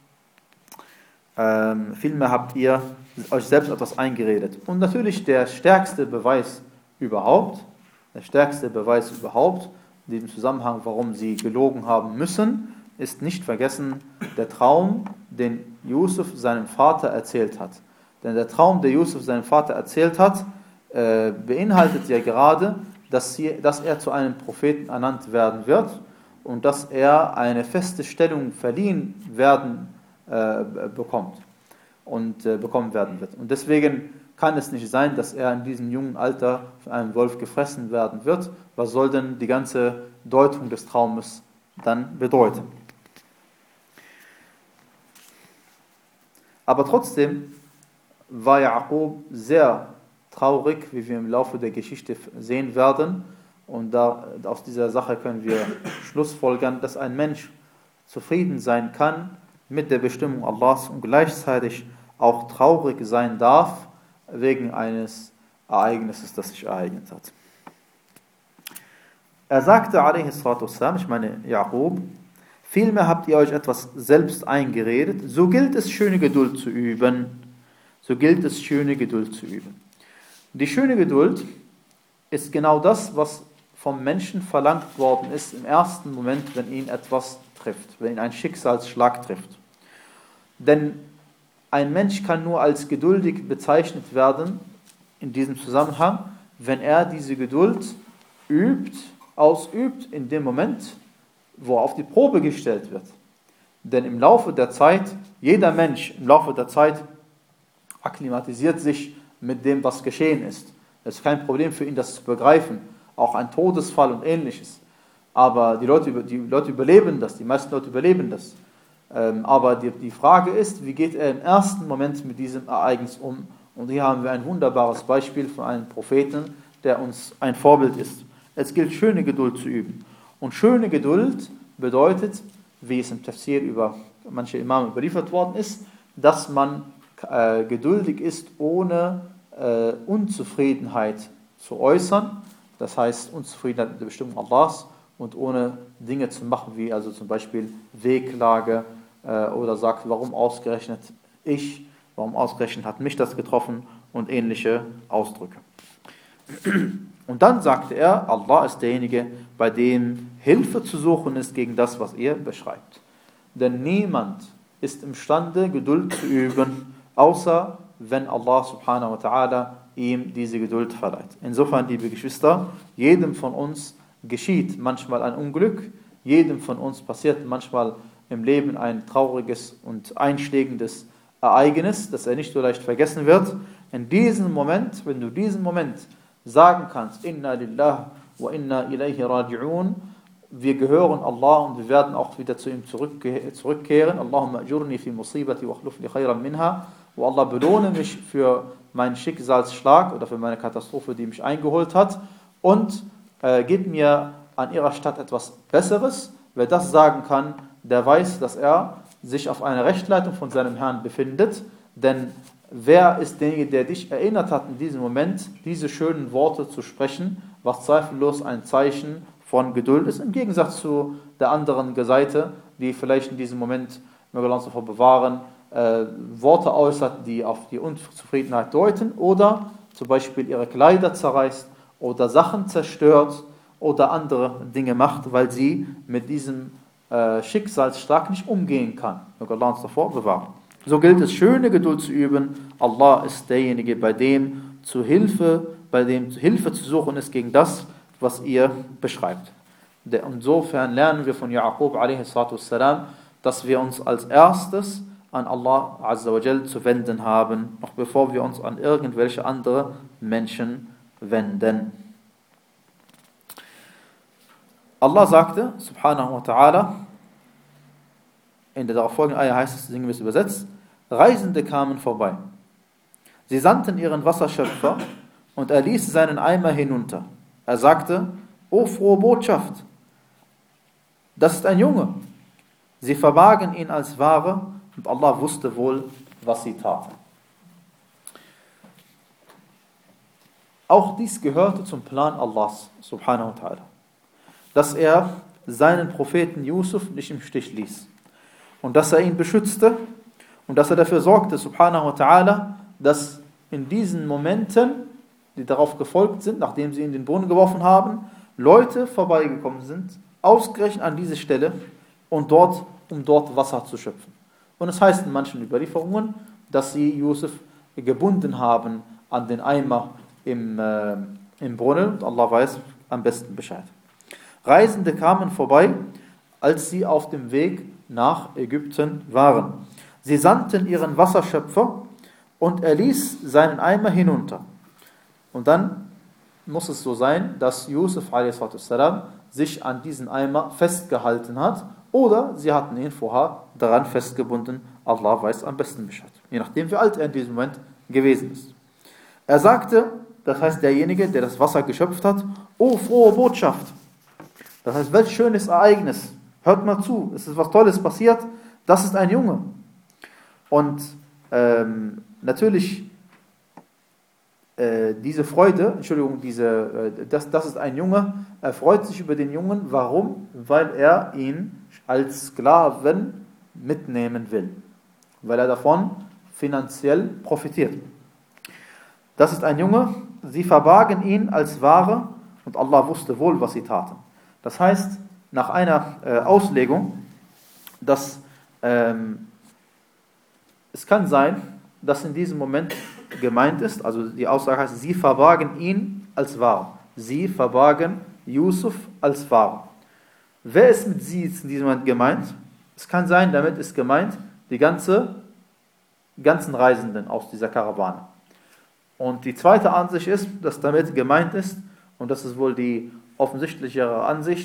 Ähm, vielmehr habt ihr euch selbst etwas eingeredet. Und natürlich der stärkste Beweis überhaupt, der stärkste Beweis überhaupt, in diesem Zusammenhang, warum sie gelogen haben müssen, ist nicht vergessen der Traum, den Yusuf seinem Vater erzählt hat. Denn der Traum, den Yusuf seinem Vater erzählt hat, äh, beinhaltet ja gerade, dass, sie, dass er zu einem Propheten ernannt werden wird und dass er eine feste Stellung verliehen werden bekommt und äh, bekommen werden wird. Und deswegen kann es nicht sein, dass er in diesem jungen Alter von einem Wolf gefressen werden wird. Was soll denn die ganze Deutung des Traumes dann bedeuten? Aber trotzdem war Yaqub sehr traurig, wie wir im Laufe der Geschichte sehen werden. Und da, aus dieser Sache können wir schlussfolgern, dass ein Mensch zufrieden sein kann mit der Bestimmung Allahs und gleichzeitig auch traurig sein darf wegen eines Ereignisses, das sich ereignet hat. Er sagte, ich meine Yaqub, vielmehr habt ihr euch etwas selbst eingeredet, so gilt es, schöne Geduld zu üben. So gilt es, schöne Geduld zu üben. Die schöne Geduld ist genau das, was vom Menschen verlangt worden ist im ersten Moment, wenn ihn etwas trifft, wenn ihn ein Schicksalsschlag trifft. Denn ein Mensch kann nur als geduldig bezeichnet werden in diesem Zusammenhang, wenn er diese Geduld übt, ausübt in dem Moment, wo er auf die Probe gestellt wird. Denn im Laufe der Zeit, jeder Mensch im Laufe der Zeit akklimatisiert sich mit dem, was geschehen ist. Es ist kein Problem für ihn, das zu begreifen, auch ein Todesfall und ähnliches. aber die Leute, die Leute überleben das, die meisten Leute überleben das. Ähm, aber die, die Frage ist, wie geht er im ersten Moment mit diesem Ereignis um? Und hier haben wir ein wunderbares Beispiel von einem Propheten, der uns ein Vorbild ist. Es gilt, schöne Geduld zu üben. Und schöne Geduld bedeutet, wie es im Tafsir über manche Imame überliefert worden ist, dass man äh, geduldig ist, ohne äh, Unzufriedenheit zu äußern. Das heißt, Unzufriedenheit mit der Bestimmung Allahs und ohne Dinge zu machen, wie also zum Beispiel Wehklage äh, oder sagt, warum ausgerechnet ich, warum ausgerechnet hat mich das getroffen und ähnliche Ausdrücke. Und dann sagte er, Allah ist derjenige, bei dem Hilfe zu suchen ist gegen das, was er beschreibt. Denn niemand ist imstande, Geduld zu üben, außer wenn Allah subhanahu wa ta'ala ihm diese Geduld verleiht. Insofern, liebe Geschwister, jedem von uns geschieht manchmal ein Unglück, jedem von uns passiert manchmal im Leben ein trauriges und einschlägendes Ereignis, das er nicht so leicht vergessen wird. In diesem Moment, wenn du diesen Moment sagen kannst, Inna lillah wa inna ilayhi raji'un, wir gehören Allah und wir werden auch wieder zu ihm zurückkehren. Allahumma ajurni fi musibati wa akhluf li khayran minha. Wo Allah, belohne mich für meinen Schicksalsschlag oder für meine Katastrophe, die mich eingeholt hat, und äh, gib mir an ihrer Stadt etwas Besseres. Wer das sagen kann, der weiß, dass er sich auf einer Rechtleitung von seinem Herrn befindet, denn wer ist derjenige, der dich erinnert hat, in diesem Moment diese schönen Worte zu sprechen, was zweifellos ein Zeichen von Geduld ist, im Gegensatz zu der anderen Seite, die vielleicht in diesem Moment, möge Allah uns davor bewahren, äh, Worte äußert, die auf die Unzufriedenheit deuten, oder zum Beispiel ihre Kleider zerreißt oder Sachen zerstört oder andere Dinge macht, weil sie mit diesem äh, Schicksalsschlag nicht umgehen kann. Möge Allah uns davor bewahren. So gilt es, schöne Geduld zu üben. Allah ist derjenige, bei dem zu Hilfe, bei dem Hilfe zu suchen ist gegen das, was ihr beschreibt. Insofern lernen wir von Jaqub a s, dass wir uns als erstes an Allah azza wa jal zu wenden haben, noch bevor wir uns an irgendwelche andere Menschen wenden. Allah sagte, subhanahu wa ta'ala, in der darauf folgenden Ayah heißt es, sinngemäß übersetzt, Reisende kamen vorbei. Sie sandten ihren Wasserschöpfer und er ließ seinen Eimer hinunter. Er sagte, O frohe Botschaft, das ist ein Junge. Sie verbargen ihn als Ware und Allah wusste wohl, was sie taten. Auch dies gehörte zum Plan Allahs, subhanahu wa ta'ala, dass er seinen Propheten Yusuf nicht im Stich ließ und dass er ihn beschützte und dass er dafür sorgte, subhanahu wa ta'ala, dass in diesen Momenten, die darauf gefolgt sind, nachdem sie ihn in den Brunnen geworfen haben, Leute vorbeigekommen sind, ausgerechnet an diese Stelle und dort, um dort Wasser zu schöpfen. Und es heißt in manchen Überlieferungen, dass sie Yusuf gebunden haben an den Eimer im, äh, im Brunnen, und Allah weiß am besten Bescheid. Reisende kamen vorbei, als sie auf dem Weg nach Ägypten waren. Sie sandten ihren Wasserschöpfer und er ließ seinen Eimer hinunter. Und dann muss es so sein, dass Yusuf a s sich an diesen Eimer festgehalten hat oder sie hatten ihn vorher daran festgebunden. Allah weiß am besten Bescheid. Je nachdem, wie alt er in diesem Moment gewesen ist. Er sagte, das heißt derjenige, der das Wasser geschöpft hat, O frohe Botschaft. Das heißt, welch schönes Ereignis. Hört mal zu, es ist was Tolles passiert. Das ist ein Junge. Und ähm, natürlich äh, diese Freude, Entschuldigung, diese, äh, das, das ist ein Junge, er freut sich über den Jungen. Warum? Weil er ihn als Sklaven mitnehmen will. Weil er davon finanziell profitiert. Das ist ein Junge, sie verbargen ihn als Ware und Allah wusste wohl, was sie taten. Das heißt, nach einer äh, Auslegung, dass ähm, es kann sein, dass in diesem Moment gemeint ist, also die Aussage heißt, sie verbargen ihn als Ware. Sie verbargen Yusuf als Ware. Wer ist mit sie in diesem Moment gemeint? Es kann sein, damit ist gemeint die ganze, ganzen Reisenden aus dieser Karawane. Und die zweite Ansicht ist, dass damit gemeint ist, und das ist wohl die offensichtlichere Ansicht,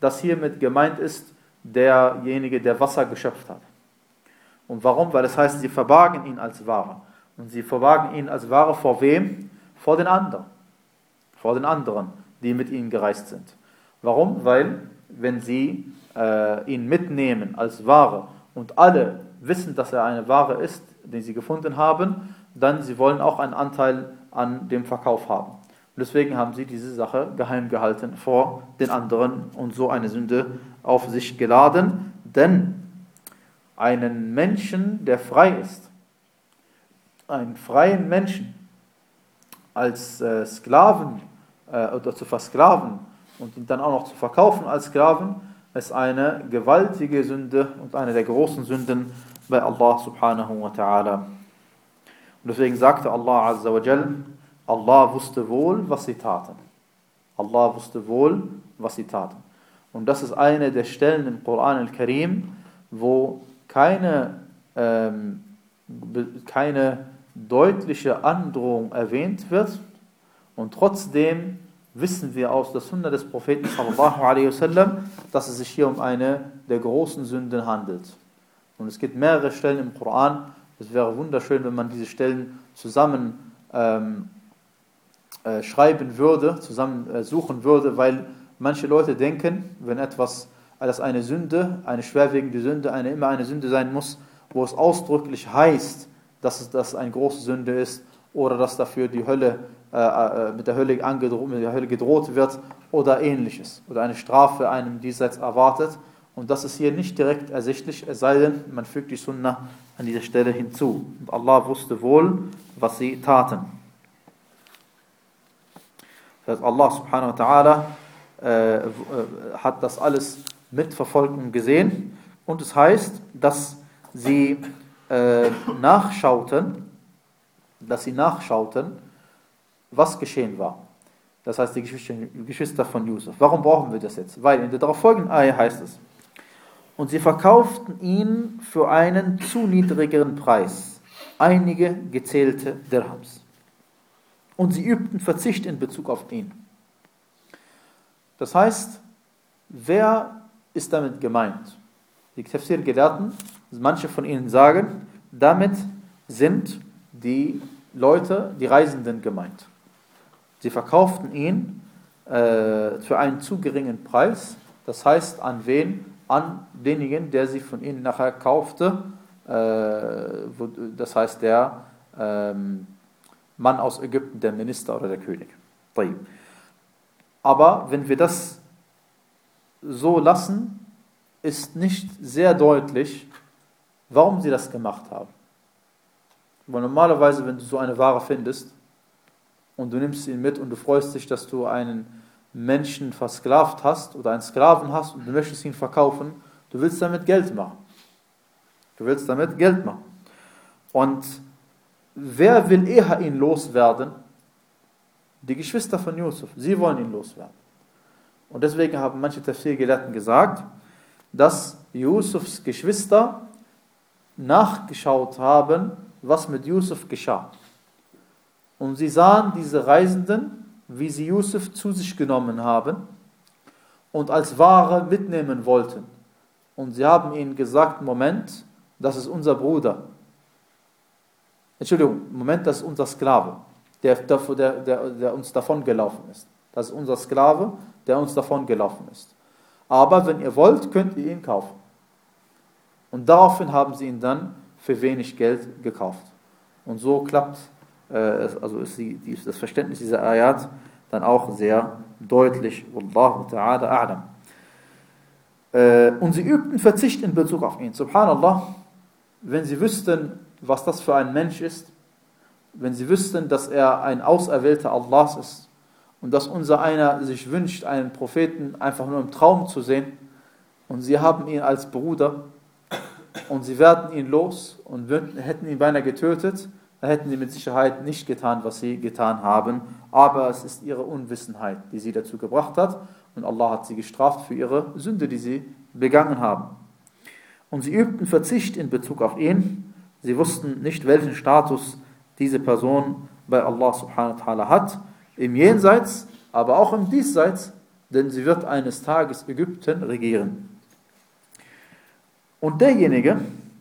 dass hiermit gemeint ist derjenige, der Wasser geschöpft hat. Und warum? Weil es heißt, sie verbargen ihn als Ware. Und sie verbargen ihn als Ware vor wem? Vor den anderen. Vor den anderen, die mit ihnen gereist sind. Warum? Weil, wenn sie äh, ihn mitnehmen als Ware und alle wissen, dass er eine Ware ist, den sie gefunden haben, dann sie wollen auch einen Anteil an dem Verkauf haben. Und deswegen haben sie diese Sache geheim gehalten vor den anderen und so eine Sünde auf sich geladen. Denn einen Menschen, der frei ist, einen freien Menschen als äh, Sklaven äh, oder zu versklaven und ihn dann auch noch zu verkaufen als Sklaven, ist eine gewaltige Sünde und eine der großen Sünden bei Allah subhanahu wa ta'ala. Und deswegen sagte Allah azza wa jal, Allah wusste wohl, was sie taten. Allah wusste wohl, was sie taten. Und das ist eine der Stellen im Koran al-Karim, wo keine, ähm, keine deutliche Androhung erwähnt wird. Und trotzdem wissen wir aus der Sunna des Propheten sallallahu alaihi wasallam, dass es sich hier um eine der großen Sünden handelt. Und es gibt mehrere Stellen im Koran. Es wäre wunderschön, wenn man diese Stellen zusammen ähm, äh, schreiben würde, zusammen äh, suchen würde, weil manche Leute denken, wenn etwas, dass eine Sünde, eine schwerwiegende Sünde, eine, immer eine Sünde sein muss, wo es ausdrücklich heißt, dass es dass eine große Sünde ist oder dass dafür die Hölle äh, mit der Hölle angedroht, mit der Hölle gedroht wird oder ähnliches oder eine Strafe einem diesseits erwartet. Und das ist hier nicht direkt ersichtlich, es sei denn, man fügt die Sunna an dieser Stelle hinzu. Und Allah wusste wohl, was sie taten. Das heißt, Allah subhanahu wa ta'ala äh, hat das alles mitverfolgt und gesehen. Und es heißt, dass sie äh, nachschauten, dass sie nachschauten, was geschehen war. Das heißt, die Geschwister von Yusuf. Warum brauchen wir das jetzt? Weil in der darauffolgenden Ayah heißt es, und sie verkauften ihn für einen zu niedrigeren Preis, einige gezählte Dirhams. Und sie übten Verzicht in Bezug auf ihn. Das heißt, wer ist damit gemeint? Die Tafsir-Gelehrten, manche von ihnen sagen, damit sind die Leute, die Reisenden gemeint. Sie verkauften ihn äh, für einen zu geringen Preis, das heißt an wen? An denjenigen, der sie von ihnen nachher kaufte, äh, wo, das heißt der ähm, Mann aus Ägypten, der Minister oder der König. Aber wenn wir das so lassen, ist nicht sehr deutlich, warum sie das gemacht haben. Weil normalerweise, wenn du so eine Ware findest und du nimmst ihn mit und du freust dich, dass du einen Menschen versklavt hast oder einen Sklaven hast und du möchtest ihn verkaufen, du willst damit Geld machen. Du willst damit Geld machen. Und wer will eher ihn loswerden? Die Geschwister von Yusuf. Sie wollen ihn loswerden. Und deswegen haben manche Tafsir-Gelehrten gesagt, dass Yusufs Geschwister nachgeschaut haben, was mit Yusuf geschah. Und sie sahen diese Reisenden, wie sie Yusuf zu sich genommen haben und als Ware mitnehmen wollten. Und sie haben ihnen gesagt, Moment, das ist unser Bruder. Entschuldigung, Moment, das ist unser Sklave, der, der, der, der uns davon gelaufen ist. Das ist unser Sklave, der uns davon gelaufen ist. Aber wenn ihr wollt, könnt ihr ihn kaufen. Und daraufhin haben sie ihn dann für wenig Geld gekauft. Und so klappt also ist die, die, das Verständnis dieser Ayat dann auch sehr deutlich. Wallahu ta'ala a'lam. Äh, und sie übten Verzicht in Bezug auf ihn. Subhanallah, wenn sie wüssten, was das für ein Mensch ist, wenn sie wüssten, dass er ein Auserwählter Allahs ist und dass unser einer sich wünscht, einen Propheten einfach nur im Traum zu sehen und sie haben ihn als Bruder und sie werden ihn los und würden, hätten ihn beinahe getötet, dann hätten sie mit Sicherheit nicht getan, was sie getan haben. Aber es ist ihre Unwissenheit, die sie dazu gebracht hat. Und Allah hat sie gestraft für ihre Sünde, die sie begangen haben. Und sie übten Verzicht in Bezug auf ihn. Sie wussten nicht, welchen Status diese Person bei Allah subhanahu wa ta'ala hat. Im Jenseits, aber auch im Diesseits denn sie wird eines Tages Ägypten regieren. Und derjenige,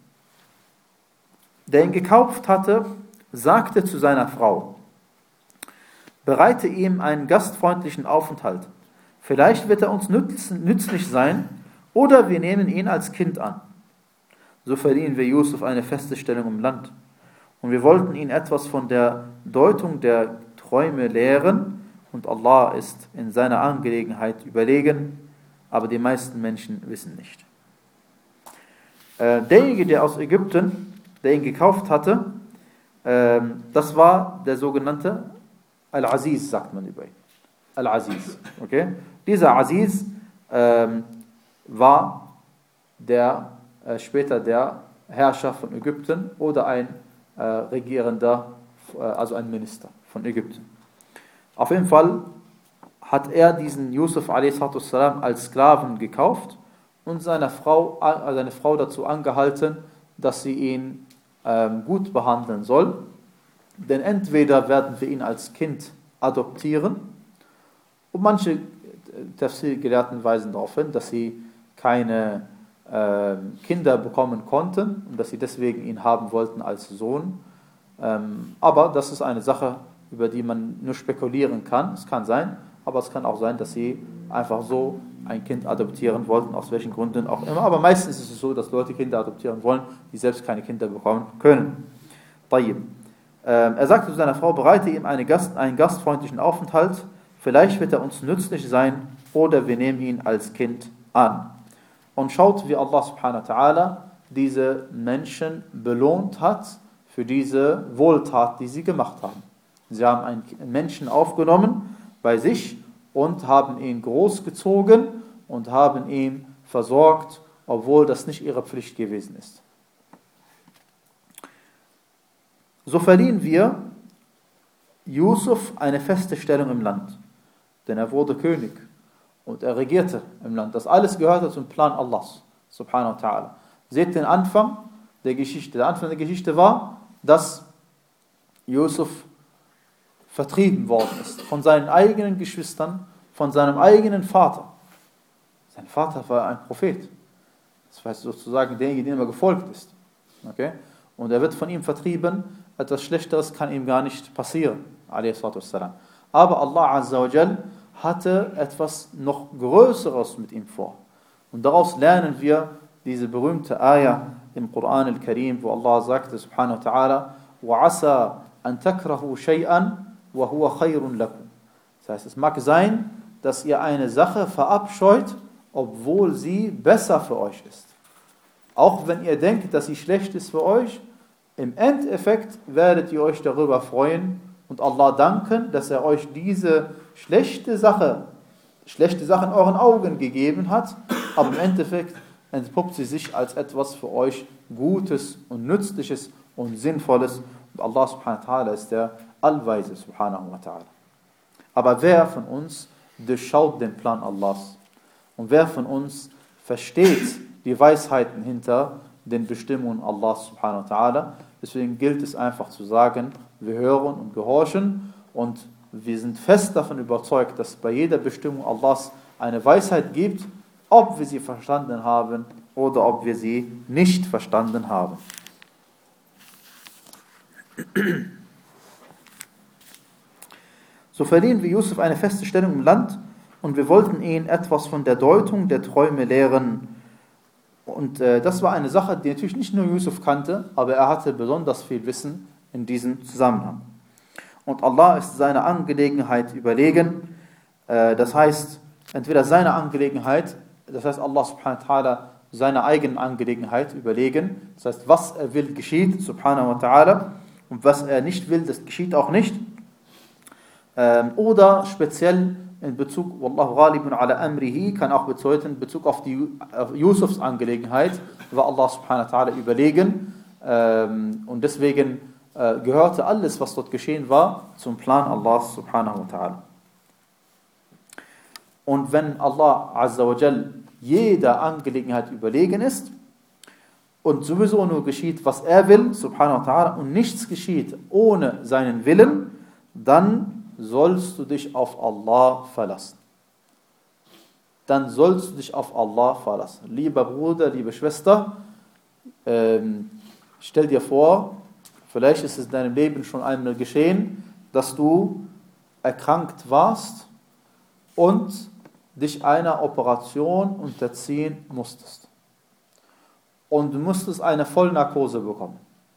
der ihn gekauft hatte, sagte zu seiner Frau: Bereite ihm einen gastfreundlichen Aufenthalt. Vielleicht wird er uns nützlich sein, oder wir nehmen ihn als Kind an. So verliehen wir Yusuf eine feste Stellung im Land. Und wir wollten ihn etwas von der Deutung der Träume lehren, und Allah ist in seiner Angelegenheit überlegen, aber die meisten Menschen wissen nicht. Äh, derjenige, der aus Ägypten, der ihn gekauft hatte, äh, das war der sogenannte Al-Aziz, sagt man über ihn. Al-Aziz. Okay? Dieser Aziz äh, war der, äh, später der Herrscher von Ägypten oder ein äh, Regierender, äh, also ein Minister von Ägypten. Auf jeden Fall hat er diesen Yusuf a s. als Sklaven gekauft und seine Frau, äh, seine Frau dazu angehalten, dass sie ihn ähm, gut behandeln soll. Denn entweder werden wir ihn als Kind adoptieren, und manche Tafsir-Gelehrten weisen darauf hin, dass sie keine äh, Kinder bekommen konnten und dass sie deswegen ihn haben wollten als Sohn. Ähm, aber das ist eine Sache, über die man nur spekulieren kann. Es kann sein, aber es kann auch sein, dass sie einfach so ein Kind adoptieren wollten, aus welchen Gründen auch immer. Aber meistens ist es so, dass Leute Kinder adoptieren wollen, die selbst keine Kinder bekommen können. Tayyib. Ähm, er sagte zu seiner Frau: Bereite ihm eine Gast, einen gastfreundlichen Aufenthalt. Vielleicht wird er uns nützlich sein, oder wir nehmen ihn als Kind an. Und schaut, wie Allah subhanahu wa ta'ala diese Menschen belohnt hat für diese Wohltat, die sie gemacht haben. Sie haben einen Menschen aufgenommen bei sich und haben ihn großgezogen und haben ihn versorgt, obwohl das nicht ihre Pflicht gewesen ist. So verliehen wir Yusuf eine feste Stellung im Land, denn er wurde König und er regierte im Land. Das alles gehörte zum Plan Allahs, subhanahu wa ta'ala. Seht den Anfang der Geschichte. Der Anfang der Geschichte war, dass Yusuf vertrieben worden ist von seinen eigenen Geschwistern, von seinem eigenen Vater. Sein Vater war ein Prophet. Das heißt sozusagen derjenige, dem er gefolgt ist. Okay? Und er wird von ihm vertrieben. Etwas Schlechteres kann ihm gar nicht passieren. Aber Allah Azza wa Jal hatte etwas noch Größeres mit ihm vor. Und daraus lernen wir diese berühmte Ayah im Koran al-Karim, wo Allah sagte, subhanahu wa ta'ala: وَعَسَى أَن تَكْرَهُوا شَيْئًا وَهُوَ خَيْرٌ لَكُمْ. Das heißt, es mag sein, dass ihr eine Sache verabscheut, obwohl sie besser für euch ist. Auch wenn ihr denkt, dass sie schlecht ist für euch, im Endeffekt werdet ihr euch darüber freuen und Allah danken, dass er euch diese schlechte Sache, schlechte Sache in euren Augen gegeben hat, aber im Endeffekt entpuppt sie sich als etwas für euch Gutes und Nützliches und Sinnvolles. Und Allah subhanahu wa ta'ala ist der Allweise subhanahu wa ta'ala. Aber wer von uns durchschaut den Plan Allahs? Und wer von uns versteht die Weisheiten hinter den Bestimmungen Allahs subhanahu wa ta'ala? Deswegen gilt es einfach zu sagen, wir hören und gehorchen und wir sind fest davon überzeugt, dass es bei jeder Bestimmung Allahs eine Weisheit gibt, ob wir sie verstanden haben oder ob wir sie nicht verstanden haben. So verliehen wir Yusuf eine feste Stellung im Land und wir wollten ihn etwas von der Deutung der Träume lehren. Und äh, das war eine Sache, die natürlich nicht nur Yusuf kannte, aber er hatte besonders viel Wissen in diesem Zusammenhang. Und Allah ist seiner Angelegenheit überlegen. Äh, das heißt, entweder seine Angelegenheit, das heißt Allah subhanahu wa ta'ala seiner eigenen Angelegenheit überlegen. Das heißt, was er will, geschieht, subhanahu wa ta'ala. Und was er nicht will, das geschieht auch nicht. Ähm, oder speziell in Bezug, Wallahu ghalibun ala amrihi, kann auch bedeuten, in Bezug auf die auf Yusufs Angelegenheit, war Allah subhanahu wa ta'ala überlegen. Ähm, und deswegen äh, gehörte alles, was dort geschehen war, zum Plan Allahs subhanahu wa ta'ala. Und wenn Allah azza wa jal jeder Angelegenheit überlegen ist und sowieso nur geschieht, was er will, subhanahu wa ta'ala, und nichts geschieht ohne seinen Willen, dann sollst du dich auf Allah verlassen. dann sollst du dich auf Allah verlassen. Lieber Bruder, liebe Schwester, ähm, stell dir vor, vielleicht ist es in deinem Leben schon einmal geschehen, dass du erkrankt warst und dich einer Operation unterziehen musstest. Und du musstest eine Vollnarkose bekommen.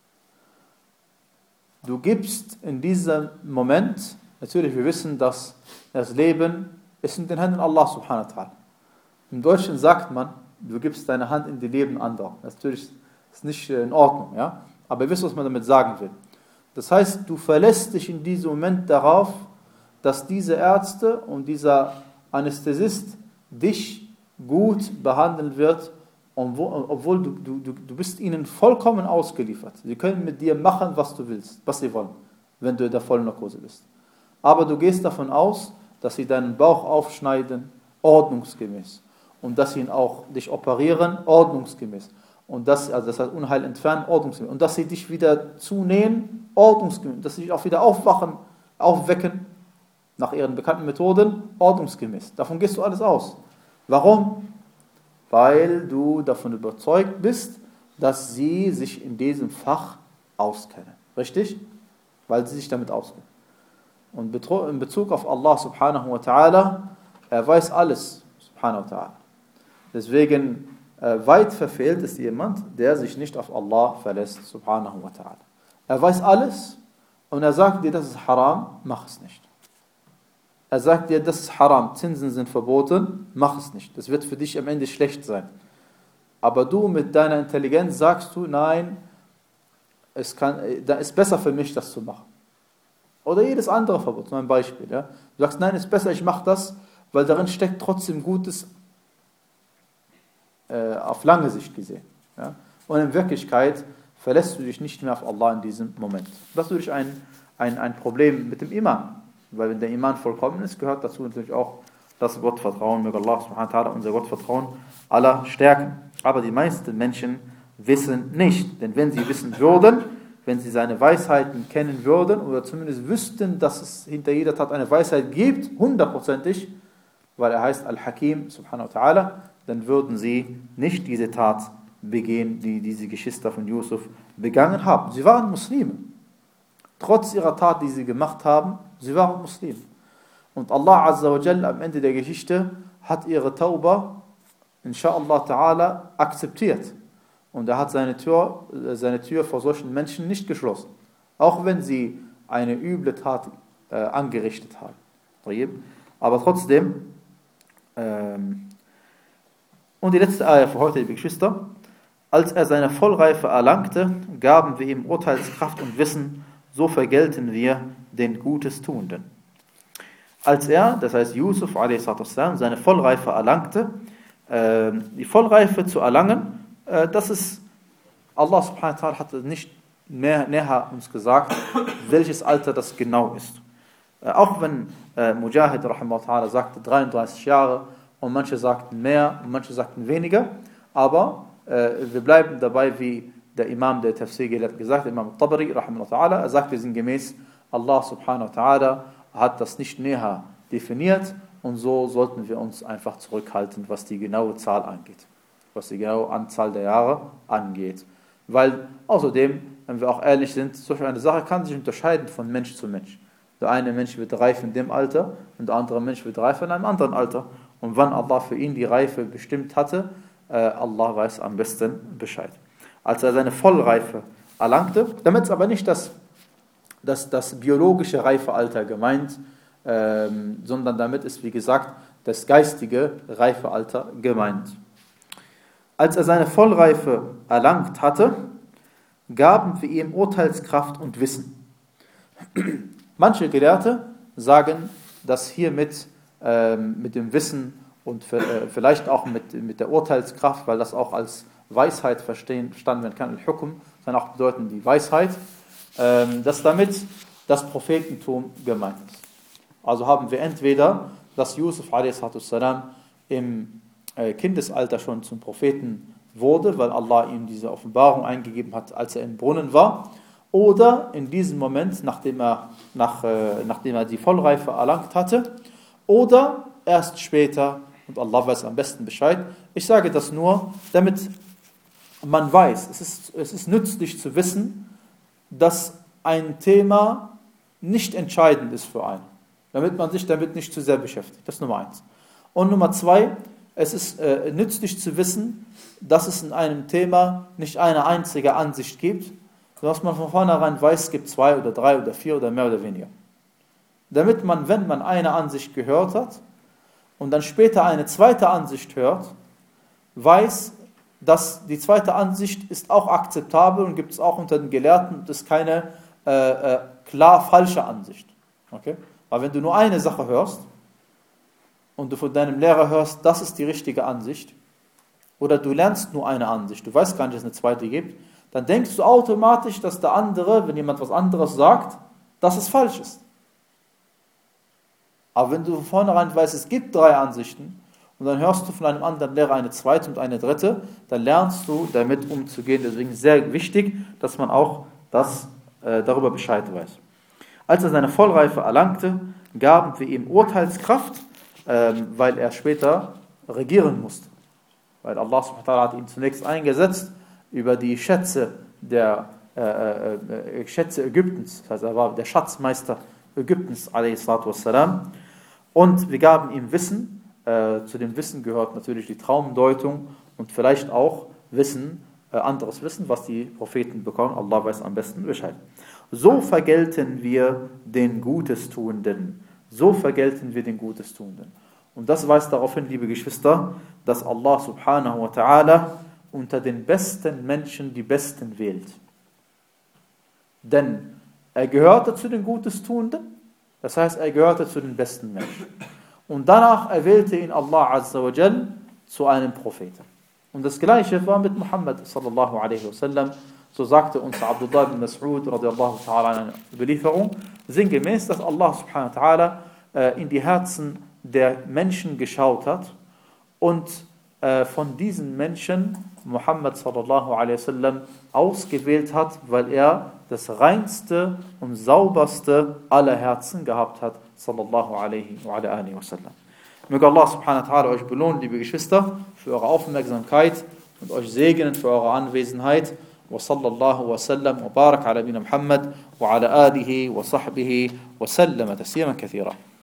Du gibst in diesem Moment, natürlich wir wissen, dass das Leben ist in den Händen Allah subhanahu wa ta'ala. Im Deutschen sagt man, du gibst deine Hand in die Leben anderer. Natürlich ist das nicht in Ordnung, ja? Aber ihr wisst, was man damit sagen will. Das heißt, du verlässt dich in diesem Moment darauf, dass diese Ärzte und dieser Anästhesist dich gut behandeln wird, obwohl du, du, du bist ihnen vollkommen ausgeliefert. Sie können mit dir machen, was du willst, was sie wollen, wenn du in der Vollnarkose bist. Aber du gehst davon aus, dass sie deinen Bauch aufschneiden, ordnungsgemäß. Und dass sie ihn auch dich operieren, ordnungsgemäß. Und dass, also das heißt Unheil entfernen, ordnungsgemäß. Und dass sie dich wieder zunähen, ordnungsgemäß. Dass sie dich auch wieder aufwachen, aufwecken, nach ihren bekannten Methoden, ordnungsgemäß. Davon gehst du alles aus. Warum? Weil du davon überzeugt bist, dass sie sich in diesem Fach auskennen. Richtig? Weil sie sich damit auskennen. Und in Bezug auf Allah subhanahu wa ta'ala, er weiß alles, subhanahu wa ta'ala. Deswegen äh, weit verfehlt ist jemand, der sich nicht auf Allah verlässt, subhanahu wa ta'ala. Er weiß alles und er sagt dir, das ist haram, mach es nicht. Er sagt dir, das ist haram, Zinsen sind verboten, mach es nicht. Das wird für dich am Ende schlecht sein. Aber du mit deiner Intelligenz sagst du, nein, es kann, da ist besser für mich, das zu machen. Oder jedes andere Verbot, nur ein Beispiel. Ja? Du sagst, nein, ist besser, ich mache das, weil darin steckt trotzdem Gutes äh, auf lange Sicht gesehen. Ja? Und in Wirklichkeit verlässt du dich nicht mehr auf Allah in diesem Moment. Das ist natürlich ein, ein, ein Problem mit dem Iman. Weil wenn der Iman vollkommen ist, gehört dazu natürlich auch das Gottvertrauen. Möge Allah subhanahu wa ta'ala unser Gottvertrauen aller stärken. Aber die meisten Menschen wissen nicht. Denn wenn sie wissen würden, wenn sie seine Weisheiten kennen würden, oder zumindest wüssten, dass es hinter jeder Tat eine Weisheit gibt, hundertprozentig, weil er heißt Al-Hakim subhanahu wa ta'ala, dann würden sie nicht diese Tat begehen, die diese Geschwister von Yusuf begangen haben. Sie waren Muslime. Trotz ihrer Tat, die sie gemacht haben, sie waren Muslime. Und Allah Azza wa Jalla am Ende der Geschichte hat ihre Tauba, inshaAllah ta'ala, akzeptiert. Und er hat seine Tür, seine Tür vor solchen Menschen nicht geschlossen. Auch wenn sie eine üble Tat äh, angerichtet haben. Aber trotzdem, ähm, und die letzte Ayah für heute, liebe Geschwister, als er seine Vollreife erlangte, gaben wir ihm Urteilskraft und Wissen, so vergelten wir den Gutes Tuenden. Als er, das heißt Yusuf a s. seine Vollreife erlangte, äh, die Vollreife zu erlangen, äh, das ist, Allah subhanahu wa ta'ala hat nicht näher, näher uns gesagt, welches Alter das genau ist. Äh, auch wenn äh, Mujahid rahimahullah sagte dreiunddreißig Jahre und manche sagten mehr und manche sagten weniger, aber äh, wir bleiben dabei, wie der Imam der Tafsir gesagt, Imam Tabari, rahimahullah, er sagt, wir sind gemäß, Allah subhanahu wa ta'ala hat das nicht näher definiert und so sollten wir uns einfach zurückhalten, was die genaue Zahl angeht, was die genaue Anzahl der Jahre angeht. Weil außerdem, wenn wir auch ehrlich sind, solch eine Sache kann sich unterscheiden von Mensch zu Mensch. Der eine Mensch wird reif in dem Alter und der andere Mensch wird reif in einem anderen Alter. Und wann Allah für ihn die Reife bestimmt hatte, äh, Allah weiß am besten Bescheid. Als er seine Vollreife erlangte, damit ist aber nicht das, das, das biologische Reifealter gemeint, ähm, sondern damit ist, wie gesagt, das geistige Reifealter gemeint. Als er seine Vollreife erlangt hatte, gaben wir ihm Urteilskraft und Wissen. Manche Gelehrte sagen, dass hier mit, ähm, mit dem Wissen und für, äh, vielleicht auch mit, mit der Urteilskraft, weil das auch als Weisheit verstehen, verstanden werden kann, Al-Hukm, kann auch bedeuten die Weisheit, ähm, dass damit das Prophetentum gemeint ist. Also haben wir entweder, dass Yusuf a s. im äh, Kindesalter schon zum Propheten wurde, weil Allah ihm diese Offenbarung eingegeben hat, als er im Brunnen war, oder in diesem Moment, nachdem er, nach, äh, nachdem er die Vollreife erlangt hatte, oder erst später, und Allah weiß am besten Bescheid. Ich sage das nur, damit man weiß, es ist, es ist nützlich zu wissen, dass ein Thema nicht entscheidend ist für einen, damit man sich damit nicht zu sehr beschäftigt. Das ist Nummer eins. Und Nummer zwei, es ist äh, nützlich zu wissen, dass es in einem Thema nicht eine einzige Ansicht gibt, sondern dass man von vornherein weiß, es gibt zwei oder drei oder vier oder mehr oder weniger. Damit man, wenn man eine Ansicht gehört hat und dann später eine zweite Ansicht hört, weiß, dass die zweite Ansicht ist auch akzeptabel und gibt es auch unter den Gelehrten, das ist keine äh, äh, klar falsche Ansicht. Okay? Weil wenn du nur eine Sache hörst und du von deinem Lehrer hörst, das ist die richtige Ansicht, oder du lernst nur eine Ansicht, du weißt gar nicht, dass es eine zweite gibt, dann denkst du automatisch, dass der andere, wenn jemand was anderes sagt, dass es falsch ist. Aber wenn du von vornherein weißt, es gibt drei Ansichten und dann hörst du von einem anderen Lehrer eine zweite und eine dritte, dann lernst du damit umzugehen. Deswegen ist es sehr wichtig, dass man auch das, äh, darüber Bescheid weiß. Als er seine Vollreife erlangte, gaben wir ihm Urteilskraft, äh, weil er später regieren musste. Weil Allah subhanahu wa ta'ala hat ihn zunächst eingesetzt über die Schätze der äh, äh, Schätze Ägyptens. Das heißt, er war der Schatzmeister Ägyptens, alayhi salatu wassalam. Und wir gaben ihm Wissen. Äh, zu dem Wissen gehört natürlich die Traumdeutung und vielleicht auch Wissen, äh, anderes Wissen, was die Propheten bekommen. Allah weiß am besten Bescheid. So vergelten wir den Gutestuenden. So vergelten wir den Gutestuenden. Und das weist darauf hin, liebe Geschwister, dass Allah subhanahu wa ta'ala unter den besten Menschen die Besten wählt. Denn er gehörte zu den Gutestuenden, das heißt, er gehörte zu den besten Menschen. Und danach erwählte ihn Allah azza wa jal zu einem Propheten. Und das Gleiche war mit Muhammad sallallahu alaihi wasallam. So sagte uns Abdullah ibn Mas'ud radiallahu ta'ala in einer Überlieferung, sinngemäß, dass Allah subhanahu wa ta'ala äh, in die Herzen der Menschen geschaut hat und äh, von diesen Menschen Muhammad sallallahu alaihi wasallam ausgewählt hat, weil er das reinste und sauberste aller Herzen gehabt hat, sallallahu alaihi wa alihi wasallam. Möge Allah subhanahu wa ta'ala euch belohnen, liebe Geschwister, für eure Aufmerksamkeit und euch segnen für eure Anwesenheit. Wa sallallahu wa sallam wa barak ala nabina Muhammad wa ala alihi wa sahbihi wa sallam tasliman kathira.